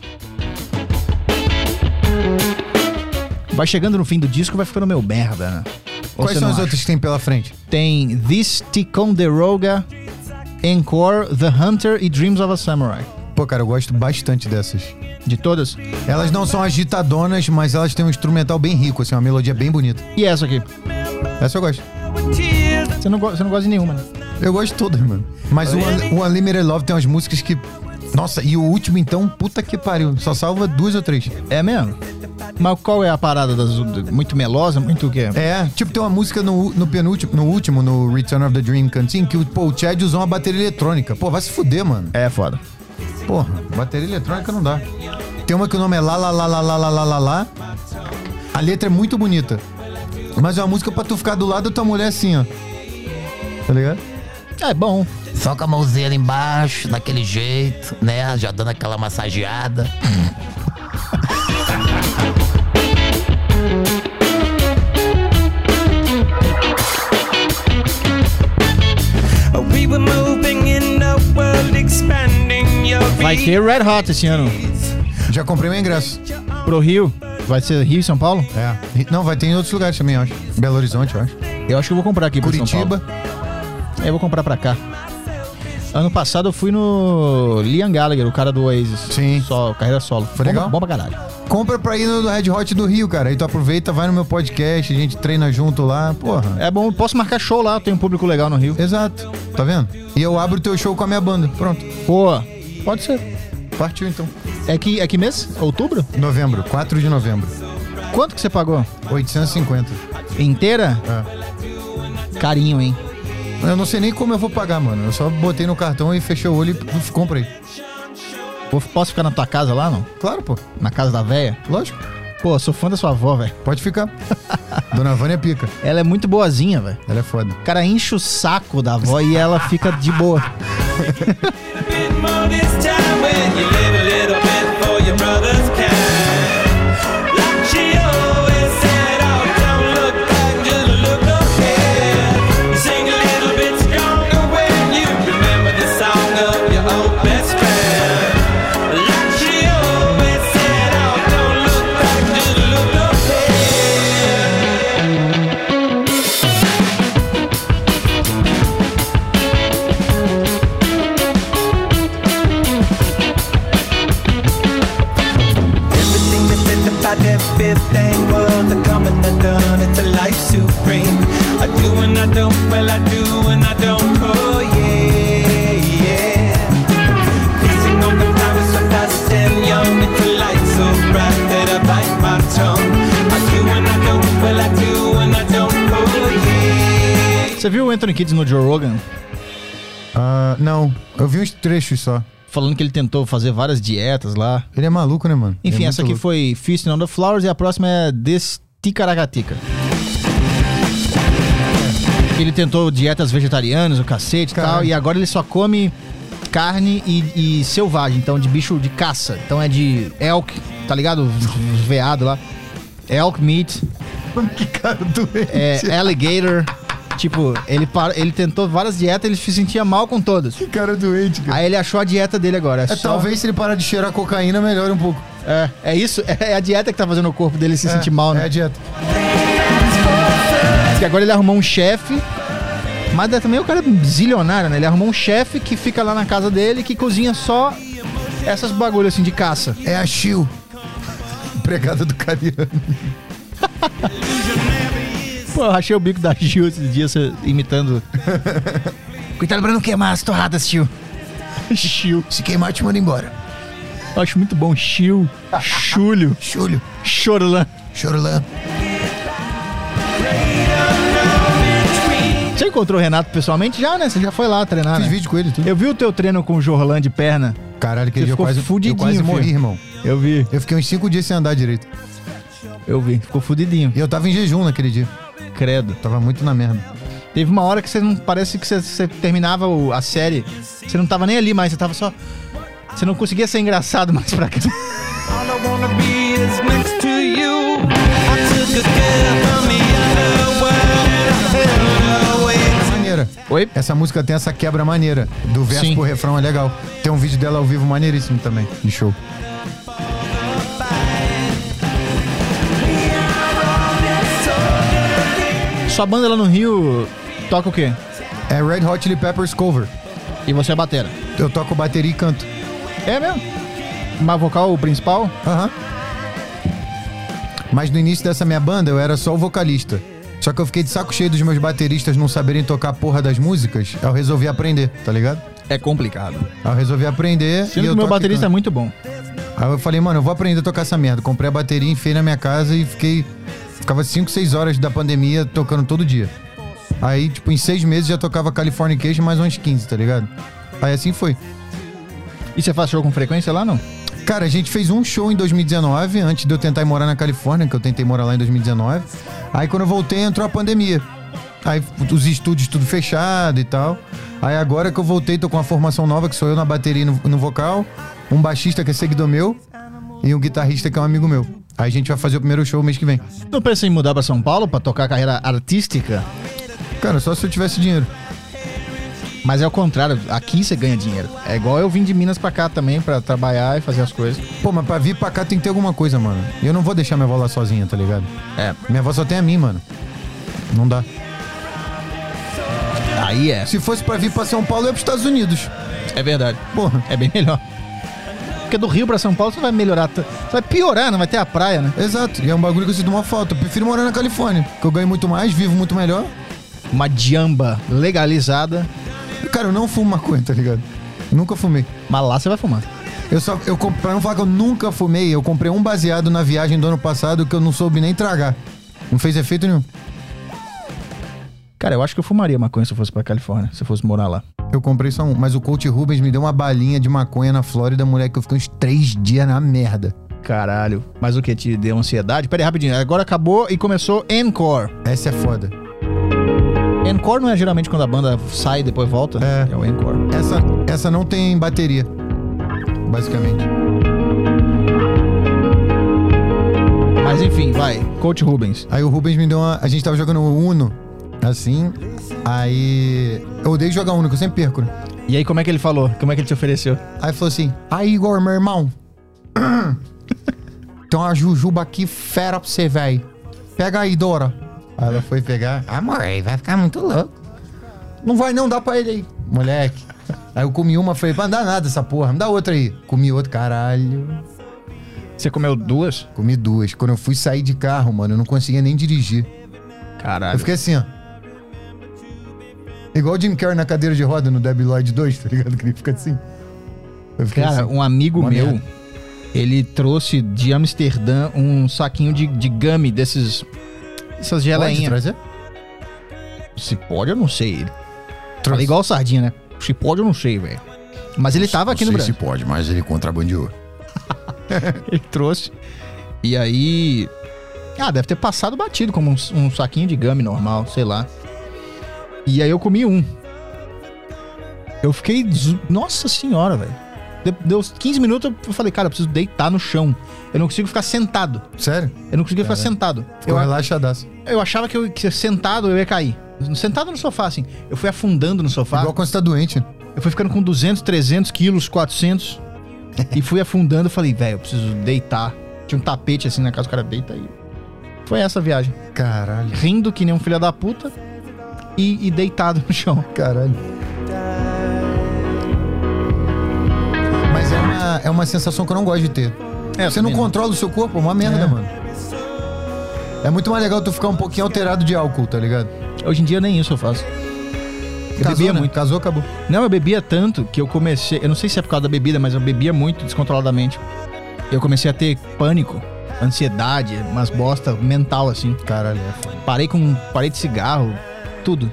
Vai chegando no fim do disco, vai ficando meio merda, né? Ou Quais você são não as acha? outras que tem pela frente? Tem This Ticonderoga, Encore, The Hunter e Dreams of a Samurai. Pô, cara, eu gosto bastante dessas. De todas. Elas não são agitadonas, mas elas têm um instrumental bem rico, assim, uma melodia bem bonita. E essa aqui? Essa eu gosto. Você não, go- você não gosta de nenhuma, né? Eu gosto de todas, mano. Mas o, Un- o Unlimited Love tem umas músicas que... Nossa, e o último, então, puta que pariu. Só salva duas ou três. É mesmo? Mas qual é a parada das... Muito melosa? Muito o quê? É, tipo, tem uma música no, no penúltimo, no último, no Return of the Dream Canteen, que o, pô, o Chad usou uma bateria eletrônica. Pô, vai se fuder, mano. É foda. Porra, bateria eletrônica não dá. Tem uma que o nome é Lá, Lá, Lá, Lá, Lá, Lá, Lá, Lá, Lá. A letra é muito bonita. Mas é uma música pra tu ficar do lado da tua mulher assim, ó. Tá ligado? É bom. Só com a mãozinha ali embaixo, daquele jeito, né? Já dando aquela massageada. We were moving in the world, expanding your Vai ter Red Hot esse ano. Já comprei meu ingresso. Pro Rio. Vai ser Rio e São Paulo? É. E- Não, vai ter em outros lugares também, eu acho. Belo Horizonte, eu acho. Eu acho que eu vou comprar aqui pro São Curitiba. Paulo. É, eu vou comprar pra cá. Ano passado eu fui no Liam Gallagher, o cara do Oasis. Sim. Só, carreira solo. Foi bom, legal? Bom pra caralho. Compra pra ir no Red Hot do Rio, cara. Aí tu aproveita, vai no meu podcast, a gente treina junto lá. Porra. É bom, posso marcar show lá, tem um público legal no Rio. Exato. Tá vendo? E eu abro o teu show com a minha banda. Pronto. Pô, pode ser. Partiu então. É que, é que mês? Outubro? Novembro, quatro de novembro. Quanto que você pagou? oitocentos e cinquenta. Inteira? É. Carinho, hein? Eu não sei nem como eu vou pagar, mano. Eu só botei no cartão e fechei o olho e comprei. Pô, posso ficar na tua casa lá, não? Claro, pô. Na casa da véia? Lógico. Pô, sou fã da sua avó, velho. Pode ficar. Dona Vânia pica. Ela é muito boazinha, velho. Ela é foda. O cara enche o saco da avó e ela fica de boa. bit more this time when you live a little bit for your brother's kind. Like she always said, oh, don't look back, just look ahead. You sing a little bit stronger when you remember the song of your old best friend. Like she always said, oh, don't look back, just look ahead. Everything they said about that fifteen was a coming undone. It's a life supreme. I do and I don't, well I do and I don't. Oh yeah, yeah. Kissing on the flowers so fast and young. It's a light so bright that I bite my tongue. I do and I don't, well I do and I don't. Oh yeah. Você viu o Anthony Kiedis no Joe Rogan? Ah, não. Eu vi uns trechos só. Falando que ele tentou fazer várias dietas lá. Ele é maluco, né, mano? Ele Enfim, é essa muito aqui louco. foi Feasting on the Flowers e a próxima é This Ticaracatica. Ele tentou dietas vegetarianas, o cacete e tal, Caralho. e agora ele só come carne e, e selvagem, então de bicho de caça. Então é de elk, tá ligado? Os veados lá. Elk meat, Que cara doente. é, alligator. Tipo, ele, par- ele tentou várias dietas e ele se sentia mal com todas. Que cara doente, cara. Aí ele achou a dieta dele agora. É, É, só- talvez se ele parar de cheirar cocaína, melhore um pouco. É, é isso, é a dieta que tá fazendo o corpo dele se sentir mal, É né? a dieta. Que agora ele arrumou um chefe, mas é também o cara é zilionário, né? Ele arrumou um chefe que fica lá na casa dele que cozinha só essas bagulhos assim de caça. É a Chiu. Empregada do Cariano. Pô, eu rachei o bico da Gil esses dias cê- imitando. Cuidado pra não queimar as torradas, tio. Chiu. Se queimar, te manda embora. Eu acho muito bom. Chiu, Chulho, Chulho. Chorlan. Chorolã. Você encontrou o Renato pessoalmente já, né? Você já foi lá treinar, Fiz né? vídeo com ele e tudo. Eu vi o teu treino com o Jorlan de perna. Caralho, aquele Você dia eu ficou quase, eu fudidinho, quase morri, filho. irmão. Eu vi, Eu fiquei uns cinco dias sem andar direito. eu vi. Ficou fudidinho. E eu tava em jejum naquele dia. Credo. Tava muito na merda. Teve uma hora que você não. Parece que você, você terminava o- a série. Você não tava nem ali mais, você tava só. Você não conseguia ser engraçado mais pra cá. All I wanna be is next to you. I took a girl from the underworld. Held away. Maneira. Oi? Essa música tem essa quebra maneira. Do verso Sim. pro refrão é legal. Tem um vídeo dela ao vivo maneiríssimo também, de show. Sua banda lá no Rio toca o quê? É Red Hot Chili Peppers cover. E você é batera? Eu toco bateria e canto. É mesmo? Uma vocal principal? Aham. Mas no início dessa minha banda eu era só o vocalista. Só que eu fiquei de saco cheio dos meus bateristas não saberem tocar a porra das músicas. Aí eu resolvi aprender, tá ligado? É complicado. Aí eu resolvi aprender. Sendo e eu que o meu toco e baterista é canto. muito bom. Aí eu falei, mano, eu vou aprender a tocar essa merda. Comprei a bateria, enfiei na minha casa e fiquei... Ficava cinco, seis horas da pandemia tocando todo dia. Aí, tipo, em seis meses já tocava Californication mais uns quinze, tá ligado? Aí assim foi. E você faz show com frequência lá, não? Cara, a gente fez um show em dois mil e dezenove, antes de eu tentar ir morar na Califórnia, que eu tentei morar lá em dois mil e dezenove. Aí quando eu voltei, entrou a pandemia. Aí os estúdios tudo fechado e tal. Aí agora que eu voltei, tô com uma formação nova, que sou eu na bateria e no, no vocal, um baixista que é seguidor meu e um guitarrista que é um amigo meu. Aí a gente vai fazer o primeiro show mês que vem. Não pensa em mudar pra São Paulo pra tocar a carreira artística? Cara, só se eu tivesse dinheiro. Mas é o contrário, aqui você ganha dinheiro. É igual eu vim de Minas pra cá também, pra trabalhar e fazer as coisas. Pô, mas pra vir pra cá tem que ter alguma coisa, mano. E eu não vou deixar minha avó lá sozinha, tá ligado? É. Minha avó só tem a mim, mano. Não dá. Aí é. Se fosse pra vir pra São Paulo, eu ia pros Estados Unidos. É verdade. Porra. É bem melhor. Porque do Rio pra São Paulo você vai melhorar. t- Você vai piorar, não vai ter a praia, né? Exato. E é um bagulho que eu sinto uma falta. Eu prefiro morar na Califórnia, que eu ganho muito mais, vivo muito melhor. Uma diamba legalizada. Cara, eu não fumo maconha, tá ligado? Nunca fumei. Mas lá você vai fumar. Eu só, eu, comp- pra não falar que eu nunca fumei, eu comprei um baseado na viagem do ano passado que eu não soube nem tragar. Não fez efeito nenhum. Cara, eu acho que eu fumaria maconha se eu fosse pra Califórnia, se eu fosse morar lá. Eu comprei só um. Mas o Coach Rubens me deu uma balinha de maconha na Flórida, moleque, eu fiquei uns três dias na merda. Caralho. Mas o que? Te deu ansiedade? Pera aí, rapidinho. Agora acabou e começou Encore. Essa é foda. Encore não é geralmente quando a banda sai e depois volta? É. É o Encore. Essa, essa não tem bateria, basicamente. Mas enfim, vai. Coach Rubens. Aí o Rubens me deu uma... A gente tava jogando Uno, assim. Aí... Eu odeio jogar Uno, que eu sempre perco, né? E aí, como é que ele falou? Como é que ele te ofereceu? Aí falou assim, aí Igor, meu irmão, tem uma jujuba aqui fera pra você, velho. Pega aí, Dora. Aí ela foi pegar. Amor, aí vai ficar muito louco. Não vai não, dá pra ele aí. Moleque. Aí eu comi uma, falei, não dá nada essa porra, me dá outra aí. Comi outra, caralho. Você comeu duas? Comi duas. Quando eu fui sair de carro, mano, eu não conseguia nem dirigir. Caralho. Eu fiquei assim, ó. Igual o Jim Carrey na cadeira de roda no Debi Lloyd dois, tá ligado? Que ele fica assim. Eu fiquei Cara, assim. um amigo Uma meu, merda. ele trouxe de Amsterdã um saquinho de, de gummy desses... Essas Pode geleinhas. trazer? Se pode, eu não sei. Ele Trouxe. fala igual sardinha, né? Se pode, eu não sei, velho. Mas ele tava aqui no Não sei Brasil. se pode, mas ele contrabandeou. Ele trouxe. E aí... Ah, deve ter passado batido como um, um saquinho de gummy normal, sei lá. E aí eu comi um. Eu fiquei... zu- Nossa senhora, velho. De- Deu uns quinze minutos, eu falei, cara, eu preciso deitar no chão. Eu não consigo ficar sentado. Sério? Eu não conseguia ficar sentado. Ficou Eu, relaxadaço. eu achava que, eu, que sentado eu ia cair. Sentado no sofá, assim. Eu fui afundando no sofá. Igual quando você tá doente. Eu fui ficando com duzentos, trezentos quilos, quatrocentos. E fui afundando. Falei, velho, eu preciso deitar. Tinha um tapete assim na casa, o cara deita aí. Foi essa a viagem. Caralho. Rindo que nem um filho da puta. E, e deitado no chão. Caralho. Mas é uma, é uma sensação que eu não gosto de ter. É, Você não também controla o seu corpo, é uma merda, É. mano. É muito mais legal tu ficar um pouquinho alterado de álcool, tá ligado? Hoje em dia nem isso eu faço. Eu Casou, bebia né? muito. Casou, acabou. Não, eu bebia tanto que eu comecei... Eu não sei se é por causa da bebida, mas eu bebia muito descontroladamente. Eu comecei a ter pânico, ansiedade, umas bosta mental, assim. Caralho, é foda. Parei com... Parei de cigarro, tudo.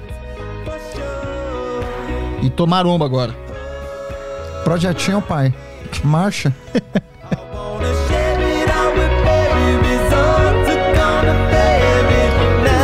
E tô maromba agora. Projetinho, pai. Marcha. Wanna share it all with baby. Results are gonna bury tonight.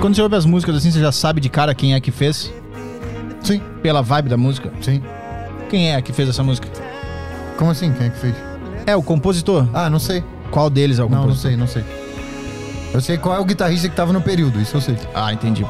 quando você ouve as músicas assim, você já sabe de cara quem é que fez? Sim, Pela vibe da música? sim. Quem é que fez essa música? Como assim? Quem é que fez? É, o compositor. Ah, não sei. Qual deles é o Não, não compositor? sei, não sei. Eu sei qual é o guitarrista que tava no período, isso eu sei. Ah, entendi.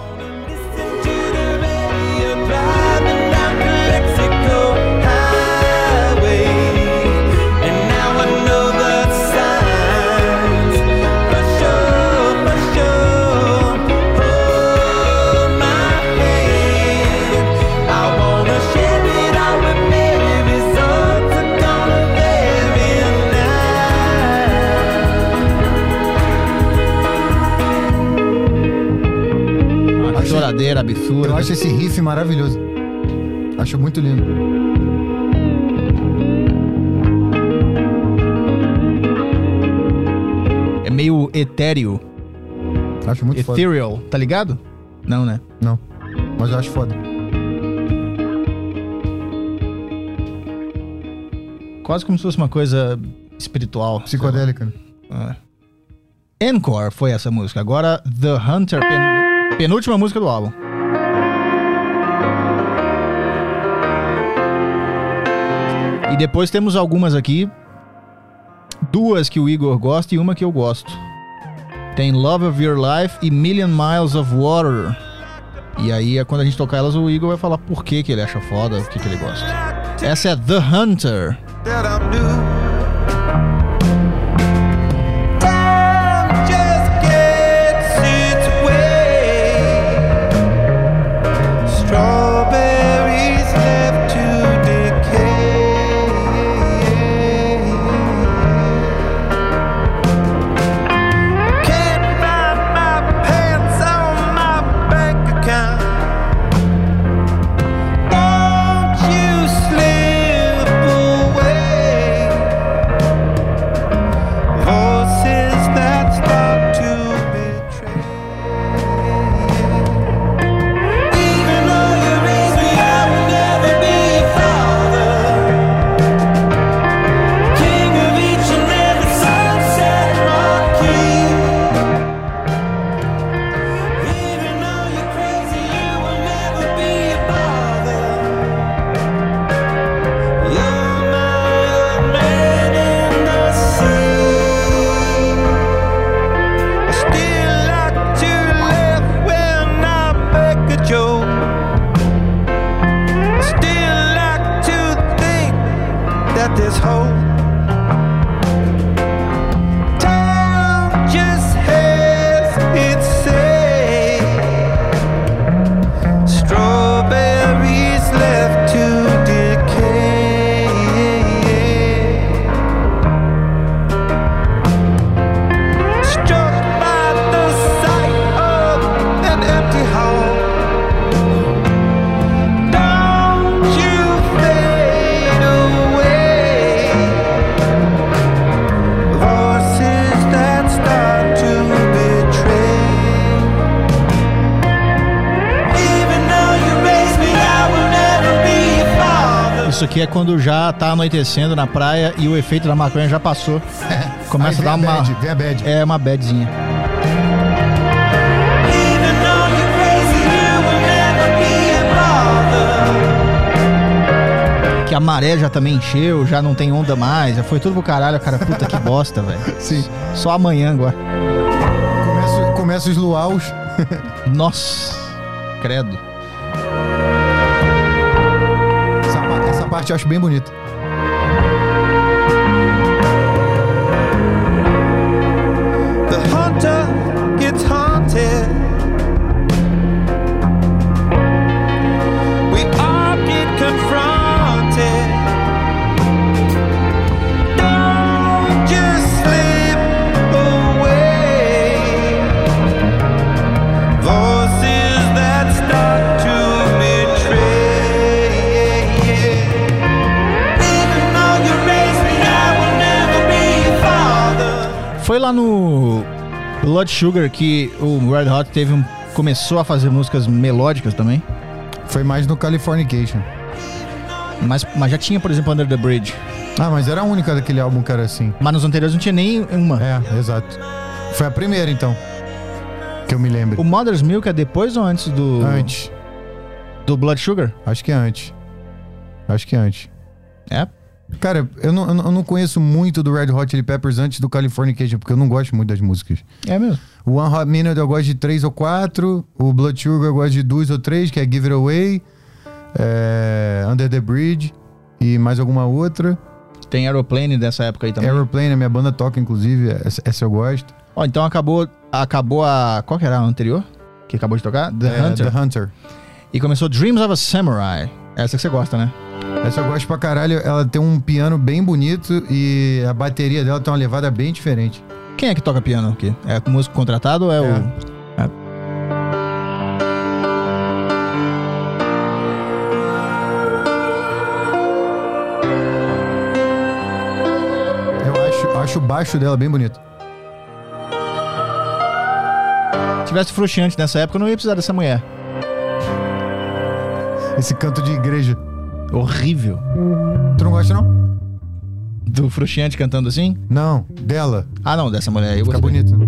Choradeira, absurda. Eu acho esse riff maravilhoso. Acho muito lindo. É meio etéreo. Acho muito foda. Ethereal, tá ligado? Não, né? Não, mas eu acho foda. Quase como se fosse uma coisa espiritual. Psicodélica. Né? Ah. Encore foi essa música. Agora, The Hunter, pen... penúltima música do álbum. E depois temos algumas aqui. Duas que o Igor gosta e uma que eu gosto. Tem Love of Your Life e Million Miles of Water. E aí, quando a gente tocar elas, o Igor vai falar por que, que ele acha foda, o que, que ele gosta. Essa é The Hunter. That I'm new. Time just gets its way. Strawberries left to decay. Can't find my pants on my bank account. Won't you slip away? Voices that start to betray. Even though you raised me, I will never be a father. King of each and every sunset marquee. Even though you're crazy, you will never be a bother. You're my old man in the sea. I still like to laugh when I make a joke. I still like to think that there's hope. Time just has its say. Strawberries left to decay. Struck by the sight of an empty hall. Don't you fade away. Voices that start to betray. Even though you raised me, I will never be a father. Isso aqui é quando já tá anoitecendo na praia e o efeito da maconha já passou. Começa Aí a dar vem a uma... bad, vem a bad. É uma badzinha. Even though you're crazy, you will never be a father. Que a maré já também encheu, já não tem onda mais, já foi tudo pro caralho, cara. Puta que bosta, velho. Sim. Só amanhã agora. Começa, começa os luaus. Nossa, credo. Essa, pa- essa parte eu acho bem bonita. The hunter gets haunted. We all get confronted. Don't just slip away. Voices that start to betray. Even though you raised me, I will never be a father. Foi lá no Blood Sugar que o Red Hot teve um, começou a fazer músicas melódicas também. Foi mais no Californication. Mas, mas já tinha, por exemplo, Under the Bridge. Ah, mas era a única daquele álbum que era assim. Mas nos anteriores não tinha nem uma. É, exato. Foi a primeira, então. Que eu me lembro. O Mother's Milk é depois ou antes do... Antes. Do Blood Sugar? Acho que é antes. Acho que é antes. É? Cara, eu não, eu não conheço muito do Red Hot Chili Peppers antes do Californication, porque eu não gosto muito das músicas. É mesmo? O One Hot Minute eu gosto de três ou quatro. O Blood Sugar eu gosto de duas ou três, que é Give It Away, é Under the Bridge e mais alguma outra. Tem Aeroplane dessa época aí também. Aeroplane, a minha banda toca, inclusive. Essa, essa eu gosto. Ó, então acabou, acabou a... Qual que era a anterior? Que acabou de tocar? The É, Hunter. The Hunter. E começou Dreams of a Samurai. Essa que você gosta, né? Essa eu gosto pra caralho. Ela tem um piano bem bonito e a bateria dela tem uma levada bem diferente. Quem é que toca piano aqui? É músico contratado ou é, É. o... É. Eu acho, acho o baixo dela bem bonito. Se tivesse Frustiante nessa época, eu não ia precisar dessa mulher. Esse canto de igreja. Horrível. Tu não gosta, não? Do Frustiante cantando assim? Não, dela. Ah, não, dessa mulher aí eu Fica gostei. bonito.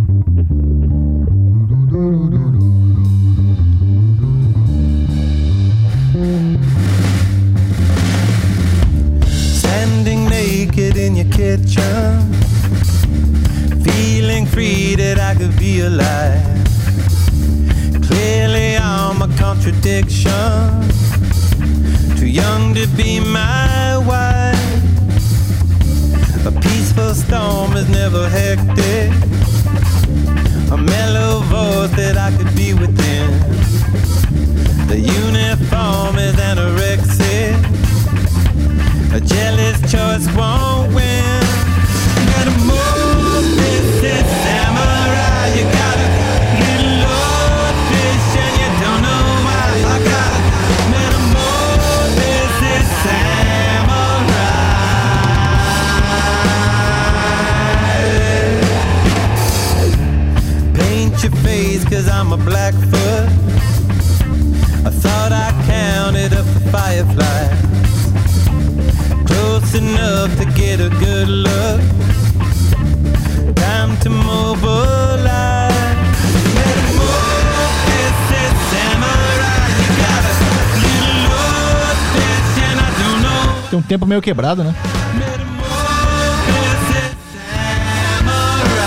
Standing naked in your kitchen, feeling free that I could be alive. Clearly I'm a contradiction, too young to be my wife. A peaceful storm is never hectic, a mellow voice that I could be within. The uniform is anorexic, a jealous choice won't win. Gotta move, this is samurai. You gotta get low fish and you don't know why. I gotta metamorph, this is samurai. Paint your face cause I'm a Blackfoot. I thought I counted up the fireflies, close enough to get a good look. Time to mobilize. Metamorphosis is samurai. You gotta get low fish and I don't know. Tem um tempo meio quebrado, né? Metamorphosis is samurai.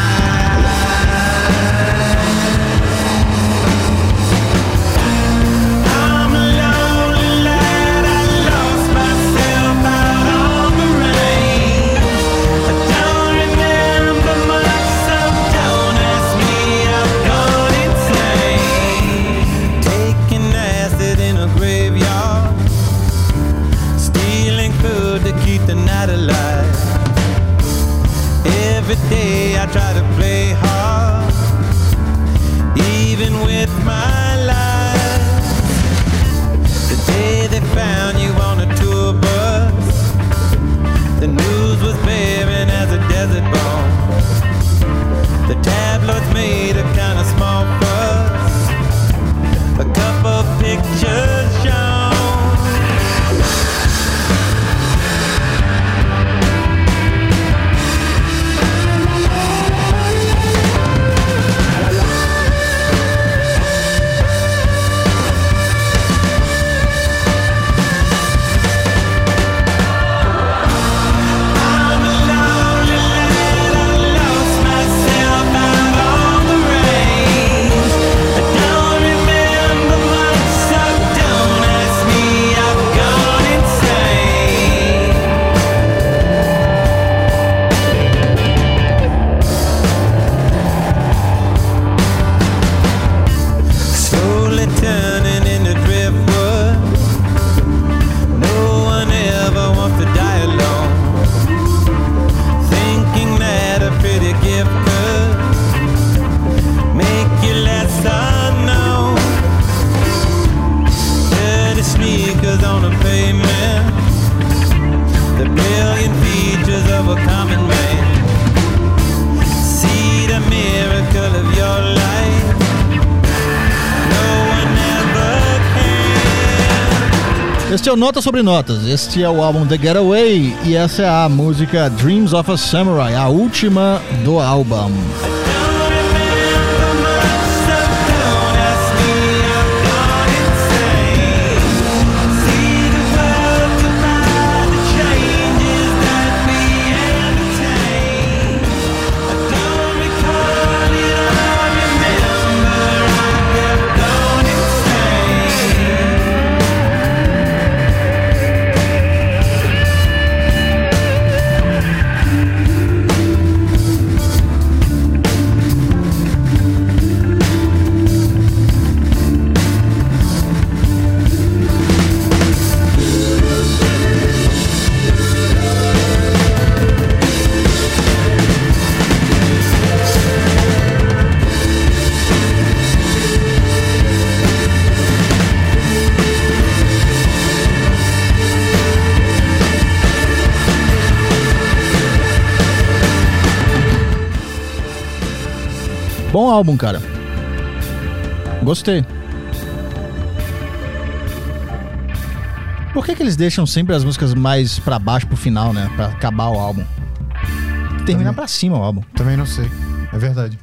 I'm a lonely lad, I lost myself out on the range. I don't remember much, so don't ask me, I've gone insane. Taking acid in a graveyard, stealing food to keep the night alive. Every day I try to play hard, even with my life. The day they found you on a tour bus, the news was barren as a desert bone. The tabloids made a kind of small fuss, a couple pictures shown. I'm a lonely lad, I lost myself out on the range. I don't remember much, so don't ask me, I've gone insane. Slowly turning into driftwood, no one ever wants to die alone. Thinking that a pretty gift could make you less unknown. Dirty sneakers on the pavement, the brilliant features of a common man. See the miracle of your life, no one ever can. Este é o Nota Sobre Notas. Este é o álbum The Getaway e essa é a música Dreams of a Samurai, a última do álbum. Don't remember much, Bom álbum, cara. Gostei. Por que que eles deixam sempre as músicas mais pra baixo pro final, né? Pra acabar o álbum. Terminar pra cima o álbum. Também não sei. É verdade.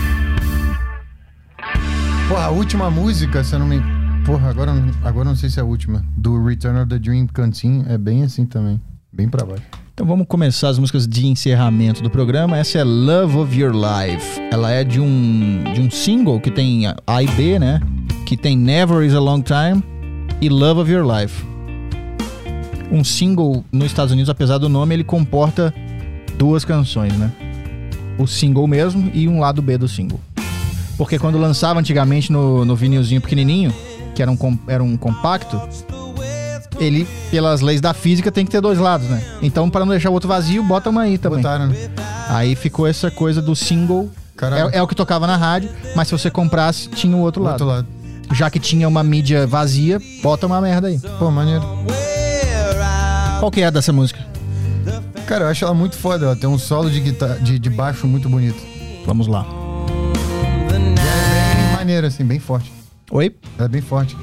Porra, a última música, se eu não me... Porra, agora, agora não sei se é a última. Do Return of the Dream Canteen é bem assim também. Bem pra baixo. Então vamos começar as músicas de encerramento do programa. Essa é Love of Your Life. Ela é de um, de um single que tem A e B, né? Que tem Never Is a Long Time e Love of Your Life. Um single nos Estados Unidos, apesar do nome, ele comporta duas canções, né? O single mesmo e um lado B do single. Porque quando lançava antigamente no, no vinilzinho pequenininho, que era um, era um compacto, ele, pelas leis da física, tem que ter dois lados, né? Então, para não deixar o outro vazio, bota uma aí também. Botaram, né? Aí ficou essa coisa do single. É, é o que tocava na rádio, mas se você comprasse, tinha o outro lado. Outro lado. Já que tinha uma mídia vazia, bota uma merda aí. Pô, maneiro. Qual que é dessa música? Cara, eu acho ela muito foda. Ela tem um solo de, guitarra, de, de baixo muito bonito. Vamos lá. É bem maneiro, assim, bem forte. Oi? Ela é bem forte.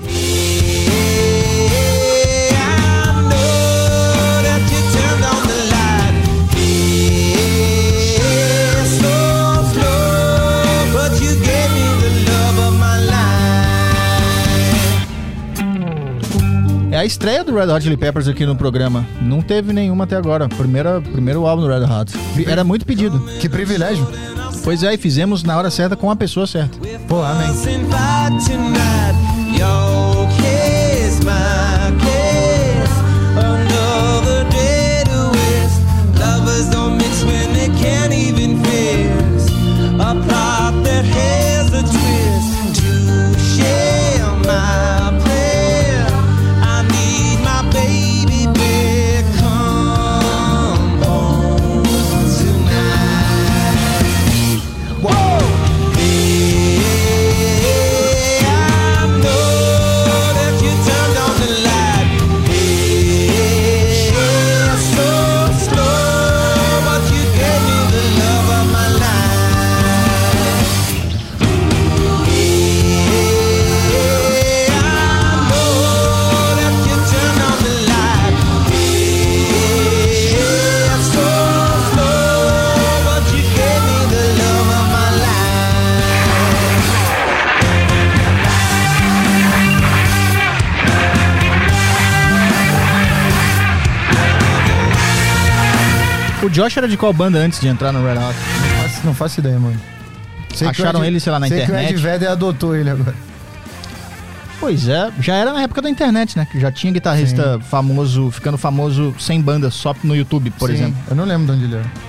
É a estreia do Red Hot Chili Peppers aqui no programa. Não teve nenhuma até agora. Primeira, primeiro álbum do Red Hot. Era muito pedido. Que privilégio. Pois é, e fizemos na hora certa com a pessoa certa. Pô, amém. O Josh era de qual banda antes de entrar no Red Hot? Não faço, não faço ideia, mano. Sei Acharam Ed, ele, sei lá, na sei internet? Sei que o Ed Vedder adotou ele agora. Pois é, já era na época da internet, né? Que já tinha guitarrista Sim. famoso, ficando famoso sem banda, só no YouTube, por Sim, exemplo. Eu não lembro de onde ele era.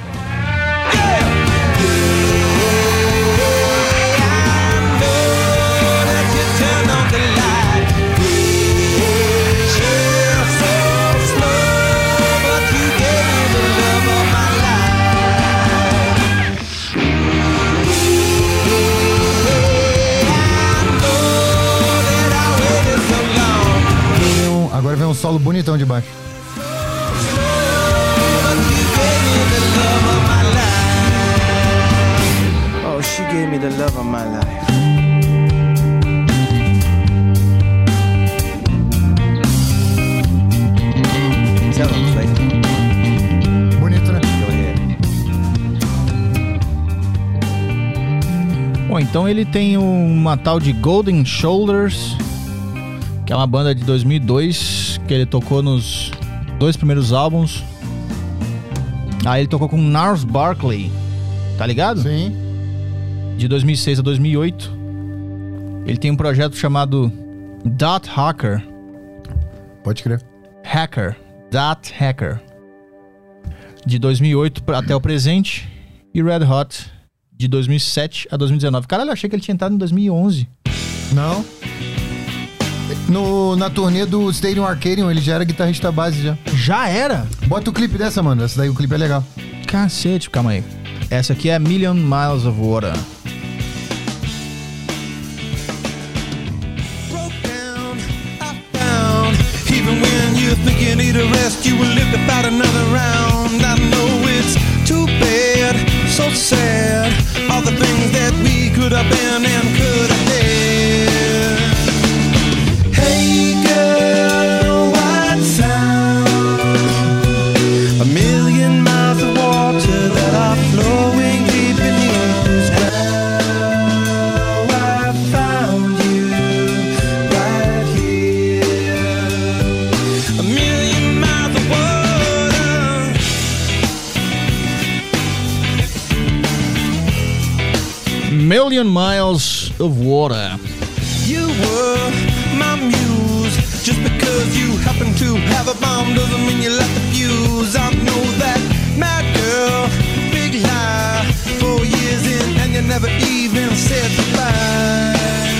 Agora vem um solo bonitão de baixo. Oh, she gave me the love of my life. Tell him, Clay. Bonito, né? Go ahead. Bom, então ele tem uma tal de Golden Shoulders, que é uma banda de dois mil e dois, que ele tocou nos dois primeiros álbuns. Aí ele tocou com Gnarls Barkley, tá ligado? Sim. De dois mil e seis a dois mil e oito. Ele tem um projeto chamado Dot Hacker. Pode crer. Hacker. Dot Hacker. De dois mil e oito até o presente. E Red Hot de dois mil e sete a dois mil e dezenove. Caralho, eu achei que ele tinha entrado em dois mil e onze. Não. No, na turnê do Stadium Arcadium, ele já era guitarrista base já. Já era? Bota o clipe dessa, mano. Essa daí, o clipe é legal. Cacete, calma aí. Essa aqui é Million Miles of Water. Even when you think you need a rest, you will live to fight another round. I know it's too bad, so sad. All the things that we could could have been and could have been. Hey girl, what sound? A million miles of water that are flowing deep beneath this ground. I found you right here. A million miles of water. Million Miles of Water. You were my muse. Just because you happen to have a bomb doesn't mean you light the fuse. I know that mad girl, big lie. Four years in and you never even said goodbye.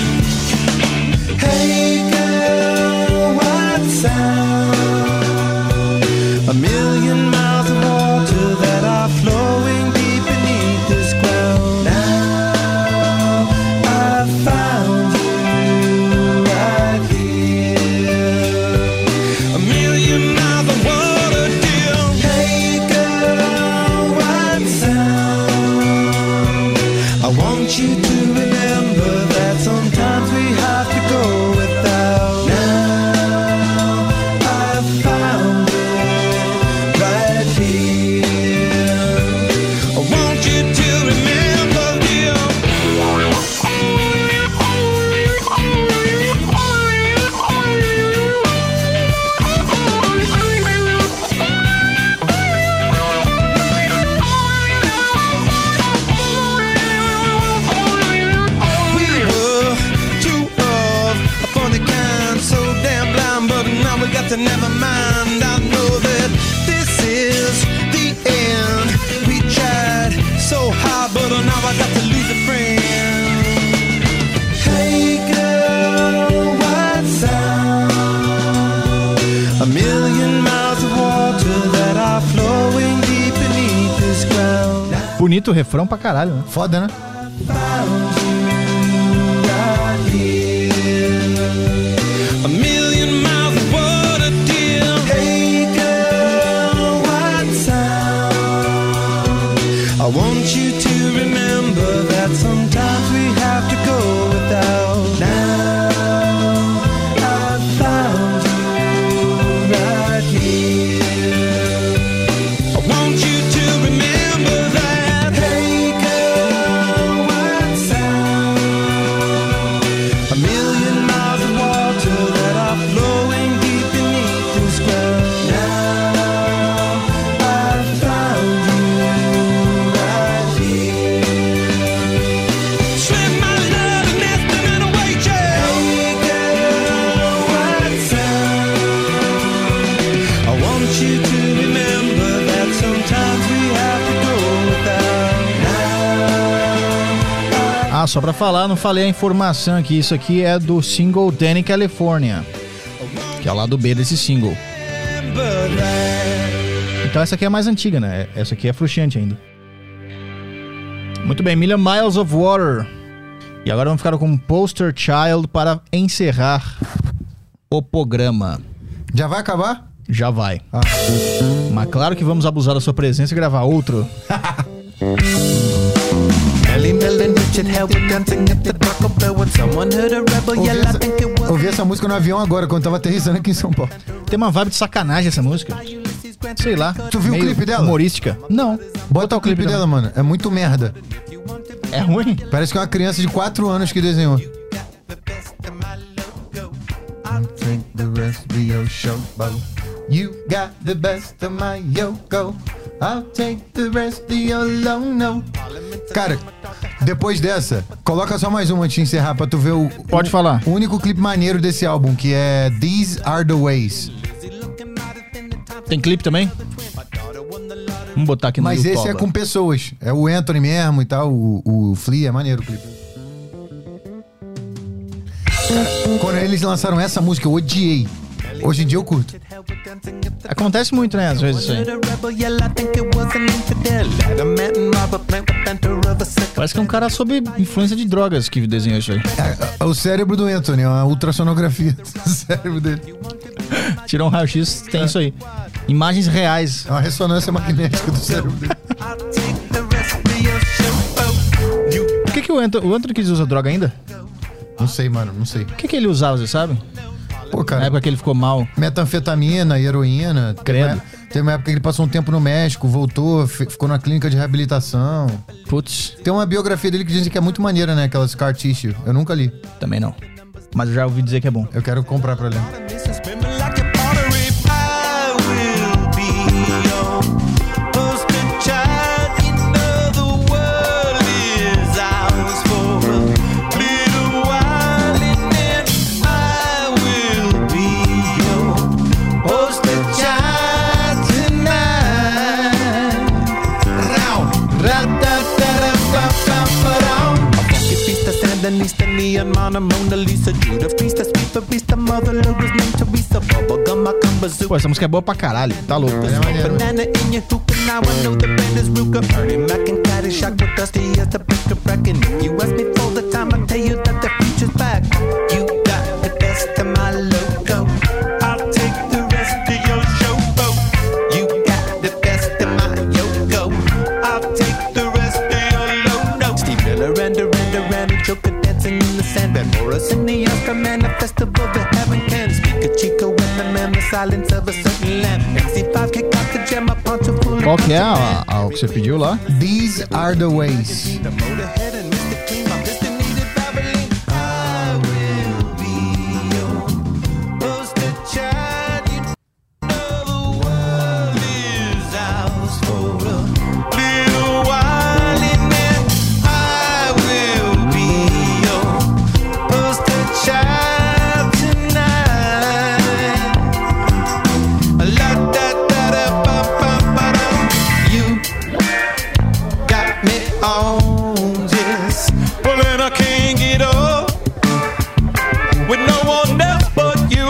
Hey girl, what sound? A million miles of water that are flowing deep beneath this ground. Now I found you right here. A million miles of water, dear. Hey girl, what sound? I want you to remember that sometimes we have to go without. Now I found it right here. I want you to remember, dear. We were two of a funny kind, so damn blind, but now we got to never mind. I know that this is the end. We tried so hard, but now I got to lose a friend. Hey girl, what sound? A million miles of water that are flowing deep beneath this ground. Bonito refrão pra caralho, né? Foda, né? Found you right here. A million miles of water, dear. Hey girl, what sound? I want you to remember that sometimes we have to go without. Now I found you right here. I want you to remember that. Hey girl, what sound? A million miles of water that are flowing deep beneath this ground. Now I found you right here. Swim my love and nesting in a waitress. Hey girl, what sound? I want you to remember that sometimes we have to go without. Now Ah, só pra falar, não falei a informação aqui. Isso aqui é do single Danny California, que é o lado B desse single. remember that. Então essa aqui é a mais antiga, né? Essa aqui é frustrante ainda. Muito bem, Million Miles of Water. E agora vamos ficar com Poster Child para encerrar o programa. Já vai acabar? Já vai. Ah. Mas claro que vamos abusar da sua presença e gravar outro. Ouvi essa, ouvi essa música no avião agora, quando tava aterrissando aqui em São Paulo. Tem uma vibe de sacanagem essa música. Sei lá. Tu viu o meio clipe dela? Humorística. Não. Bota o clipe dela, mano. É muito merda. É ruim? Parece que é uma criança de quatro anos que desenhou. You got the best of my Yoko. I'll take the rest of your long no. Cara, depois dessa, coloca só mais uma antes de encerrar pra tu ver o... Pode o, falar. O único clipe maneiro desse álbum, que é These Are The Ways. Tem clipe também? Vamos botar aqui no Mas YouTube. esse é com pessoas. É o Anthony mesmo e tal, o, o Flea, é maneiro o clipe. Cara, quando eles lançaram essa música, eu odiei. Hoje em dia eu curto. Acontece muito, né? Às vezes isso aí. Parece que é um cara sob influência de drogas que desenhou isso aí. É, é o cérebro do Anthony, é uma ultrassonografia do cérebro dele. Tirou um raio-x, tem isso aí. Imagens reais. É uma ressonância magnética do cérebro dele. Por que, que que o Anthony, o Anthony Kiedis usa droga ainda? Não sei, mano, não sei. O que que ele usava, você sabe? Pô, Na cara, época que ele ficou mal. metanfetamina, heroína. Teve Credo. uma, teve uma época que ele passou um tempo no México, voltou, fi- ficou na clínica de reabilitação. Putz, Tem uma biografia dele que dizem que é muito maneira, né? Aquela Scar Tissue. Eu nunca li. também não. Mas eu já ouvi dizer que é bom. Eu quero comprar pra ler. Underneath the neon Mona Mona Lisa, Judah Priest, the Speaker Beast, the mother love was meant to be so bubblegum, I come bazooka. Pô, essa música é boa pra caralho. Tá louco. Banana in your hookah, now I know the band is Ruka. Bernie Mac and Caddy Shock with Dusty as the picker brack. And if you ask me for the time, I tell you that the future's back. You got the best of my logo. I'll take the rest of your showboat. You got the best of my yo-go. I'll take the rest of your low-no. Steve Miller and Durant, Durant, and Joker dancing in the sand. Van Morris in the Oscar Man, a festival that heaven can speak. A Chico and the man, the silence of a certain lamb. M C five kick out the jam, a punch a full. Qual que é a, a, o que você pediu lá? These are the ways. The motorhead and Mister Clean, my Mister needed Babylon. I will be your poster child. You know the world is ours for a little while, and then I will be your poster child tonight. La da da da ba ba ba da. You got me on this. Well, then I can't get up with no one else but you.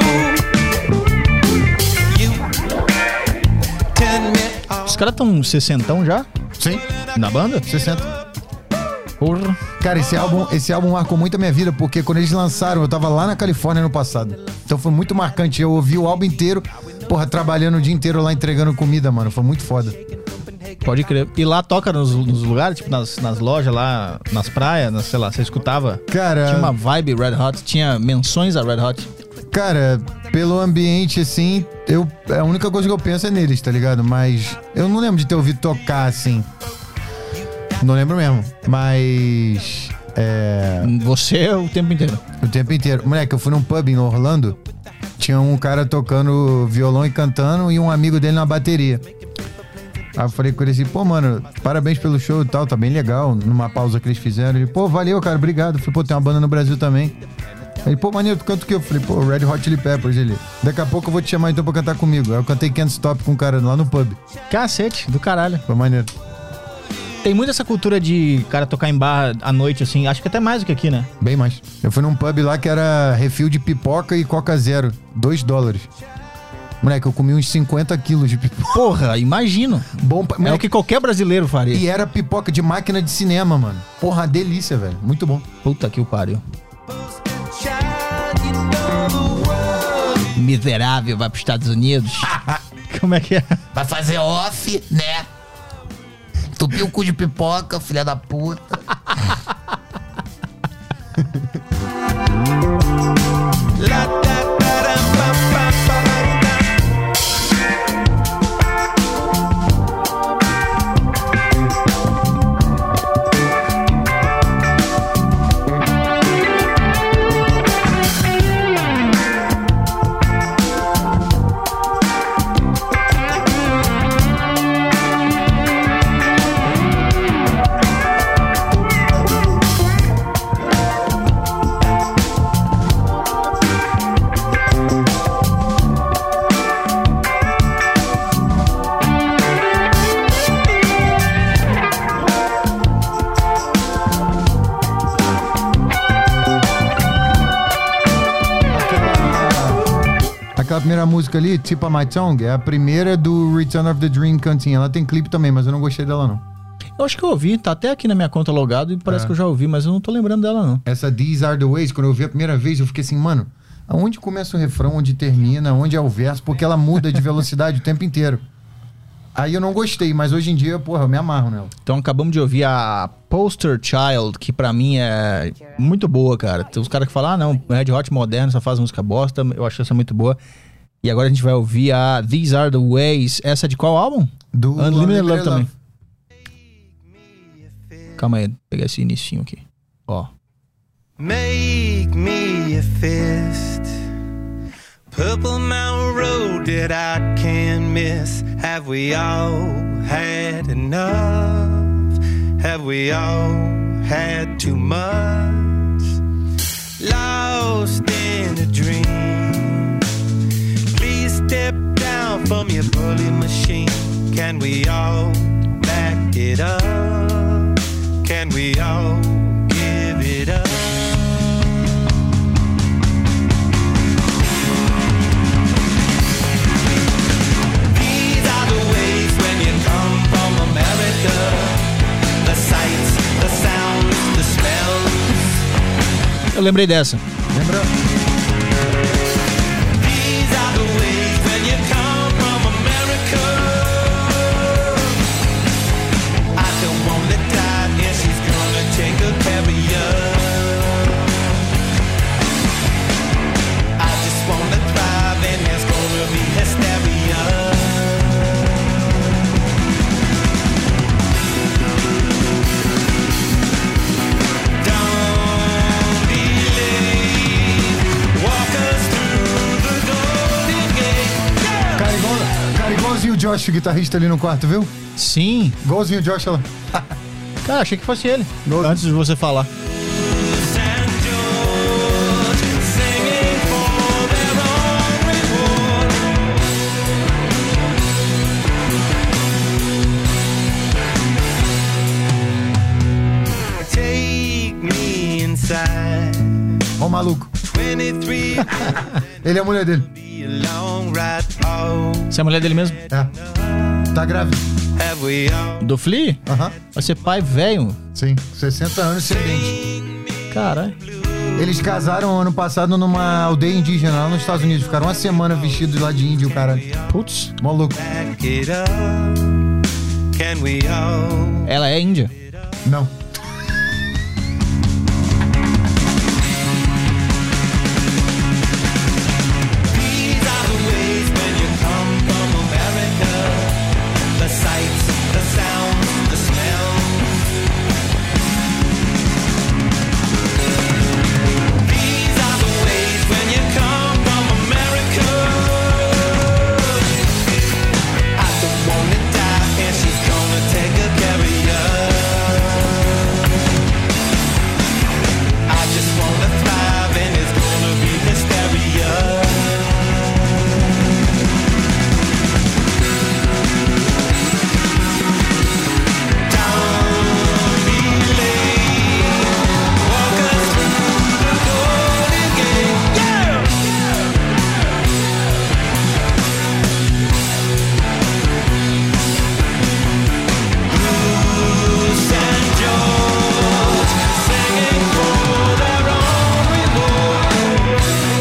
You turn me on. Os caras tão sessentão já? Sim, Na banda? sessenta. Porra. Cara, esse álbum, esse álbum marcou muito a minha vida, porque quando eles lançaram, eu tava lá na Califórnia no passado. Então foi muito marcante. Eu ouvi o álbum inteiro, porra, trabalhando o dia inteiro lá entregando comida, mano. Foi muito foda. Pode crer. E lá toca nos, nos lugares, tipo nas, nas lojas lá, nas praias, nas, sei lá, você escutava? Cara, Tinha uma vibe Red Hot, tinha menções a Red Hot. cara, pelo ambiente, assim, eu, a única coisa que eu penso é neles, tá ligado? Mas eu não lembro de ter ouvido tocar, assim. Não lembro mesmo. Mas... É... Você o tempo inteiro. O tempo inteiro. Moleque, eu fui num pub em Orlando. Tinha um cara tocando violão e cantando e um amigo dele na bateria. Aí eu falei com ele assim, pô, mano, parabéns pelo show e tal, tá bem legal. Numa pausa que eles fizeram. Ele, pô, valeu, cara, obrigado. Eu falei, pô, tem uma banda no Brasil também. Ele, pô, maneiro, tu canta o que? Eu falei, pô, Red Hot Chili Peppers. Ele, daqui a pouco eu vou te chamar então pra cantar comigo. Aí eu cantei Can't Stop com um cara lá no pub. Cacete, do caralho. Foi maneiro. Tem muito essa cultura de cara tocar em bar à noite, assim. Acho que até mais do que aqui, né? Bem mais. Eu fui num pub lá que era refil de pipoca e Coca Zero. Dois dólares. Moleque, eu comi uns cinquenta quilos de pipoca. Porra, imagino. Bom pra... É o que qualquer brasileiro faria. E era pipoca de máquina de cinema, mano. Porra, delícia, velho. Muito bom. Puta que o pariu. Miserável, vai pros Estados Unidos. Como é que é? Vai fazer off, né? Tupiu o cu de pipoca, filha da puta. Aquela primeira música ali, Tip of My Tongue, é a primeira do Return of the Dream Canteen. Ela tem clipe também, mas eu não gostei dela, não. Eu acho que eu ouvi, tá até aqui na minha conta logado e parece É. que eu já ouvi, mas eu não tô lembrando dela, não. Essa These Are The Ways, quando eu ouvi a primeira vez, eu fiquei assim, mano, aonde começa o refrão, onde termina, onde é o verso, porque ela muda de velocidade o tempo inteiro. Aí eu não gostei, mas hoje em dia, porra, eu me amarro nela. Então acabamos de ouvir a Poster Child, que pra mim é muito boa, cara. Tem uns caras que falam, ah não, Red Hot moderno só faz música bosta. Eu achei essa muito boa. E agora a gente vai ouvir a These Are The Ways. Essa é de qual álbum? Do Unlimited Love, Unlimited também. Love. Calma aí, vou pegar esse inicinho aqui. Ó. Make me a fist. Purple Mountain Road that I can't miss. Have we all had enough? Have we all had too much? Lost in a dream. Please step down from your bully machine. Can we all back it up? Can we all give it up? These are the ways when you come from America. The sights, the sounds, the smells. Eu lembrei dessa. Lembra? These are the ways when you come from America. I don't wanna die and she's gonna take good care of you. I just wanna thrive and there's gonna be hysteria. Don't be late. Walk us through the golden gate. Yeah! Cara, igual, cara, igualzinho o Josh, o guitarrista ali no quarto, viu? Sim. Igualzinho o Josh lá. Cara, achei que fosse ele. Nossa. Antes de você falar. Saint George singing for their own reward. Take me inside. Ó o maluco. twenty-three Ele é a mulher dele. be a long ride. Oh, Você é a mulher dele mesmo? É. Tá grávida. have we all Do Flea? Aham. Vai ser pai velho. Sim. sessenta anos sem dente. Caralho. Eles casaram ano passado numa aldeia indígena lá nos Estados Unidos. Ficaram uma semana vestidos lá de índio, cara. Putz. Maluco. back it up? Can we all Ela é índia. Não. These are the ways when you come from America. The sights, the sounds, the smells. These are the ways when you come from America. I don't wanna die and she's gonna take good care of you. I just wanna thrive and it's gonna be hysteria. Don't be late. Walk us through the golden gate. Yeah! Blue Saint George singing for their own reward.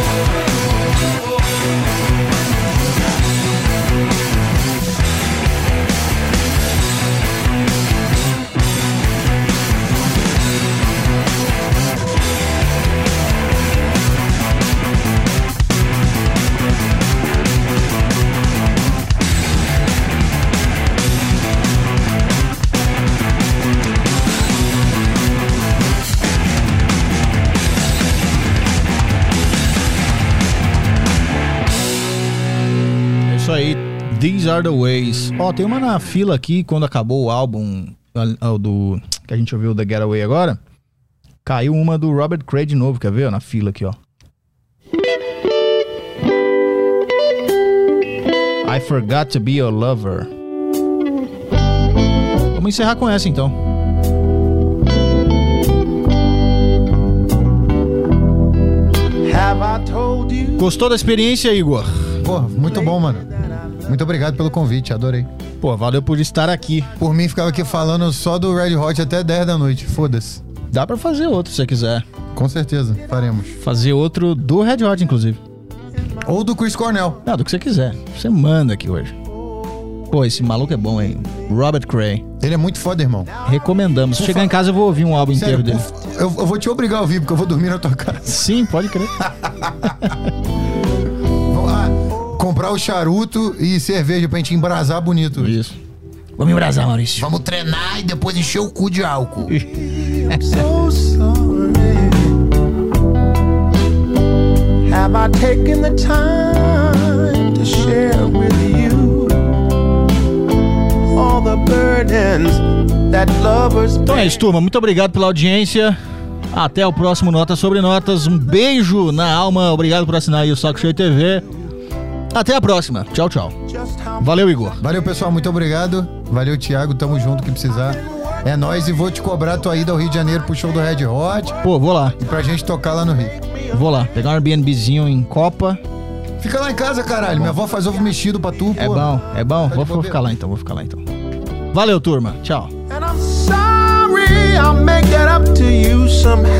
É isso aí. These Are The Ways. Ó, tem uma na fila aqui, quando acabou o álbum ah, do que a gente ouviu, The Getaway agora. Caiu uma do Robert Cray de novo, quer ver? Ó, na fila aqui, ó. I Forgot To Be Your Lover. Vamos encerrar com essa, então. Have I told you? Gostou da experiência, Igor? Pô, muito bom, mano. Muito obrigado pelo convite, adorei. Pô, valeu por estar aqui. Por mim, ficava aqui falando só do Red Hot até dez da noite. Foda-se. Dá pra fazer outro se você quiser. Com certeza, faremos. Fazer outro do Red Hot, inclusive. Ou do Chris Cornell. Não, do que você quiser. Você manda aqui hoje. Pô, esse maluco é bom, hein? Robert Cray. Ele é muito foda, irmão. Recomendamos. Se chegar em casa, eu vou ouvir um álbum Sério, inteiro dele. por- eu, eu vou te obrigar a ouvir, porque eu vou dormir na tua casa. Sim, pode crer. Vou lá comprar o charuto e cerveja pra gente embrasar bonito. Isso. Vamos embrasar, Maurício. Vamos treinar e depois encher o cu de álcool. So sorry. Have I taken the time to share with you all the burdens that lovers Então é isso, turma. Muito obrigado pela audiência. Até o próximo Notas sobre Notas. Um beijo na alma. Obrigado por assinar aí o Saco Cheio T V. Até a próxima. Tchau, tchau. Valeu, Igor. Valeu, pessoal. Muito obrigado. Valeu, Thiago. Tamo junto, que precisar. É nóis e vou te cobrar tua ida ao Rio de Janeiro pro show do Red Hot Pô, vou lá. e pra gente tocar lá no Rio. Vou lá. Pegar um Airbnbzinho em Copa. Fica lá em casa, caralho. Minha avó faz ovo mexido pra tu, É pô. bom, é bom. Tá de Vou, vou bobeira. ficar lá então, vou ficar lá então. Valeu, turma. Tchau. And I'm sorry I'll make that up to you somehow.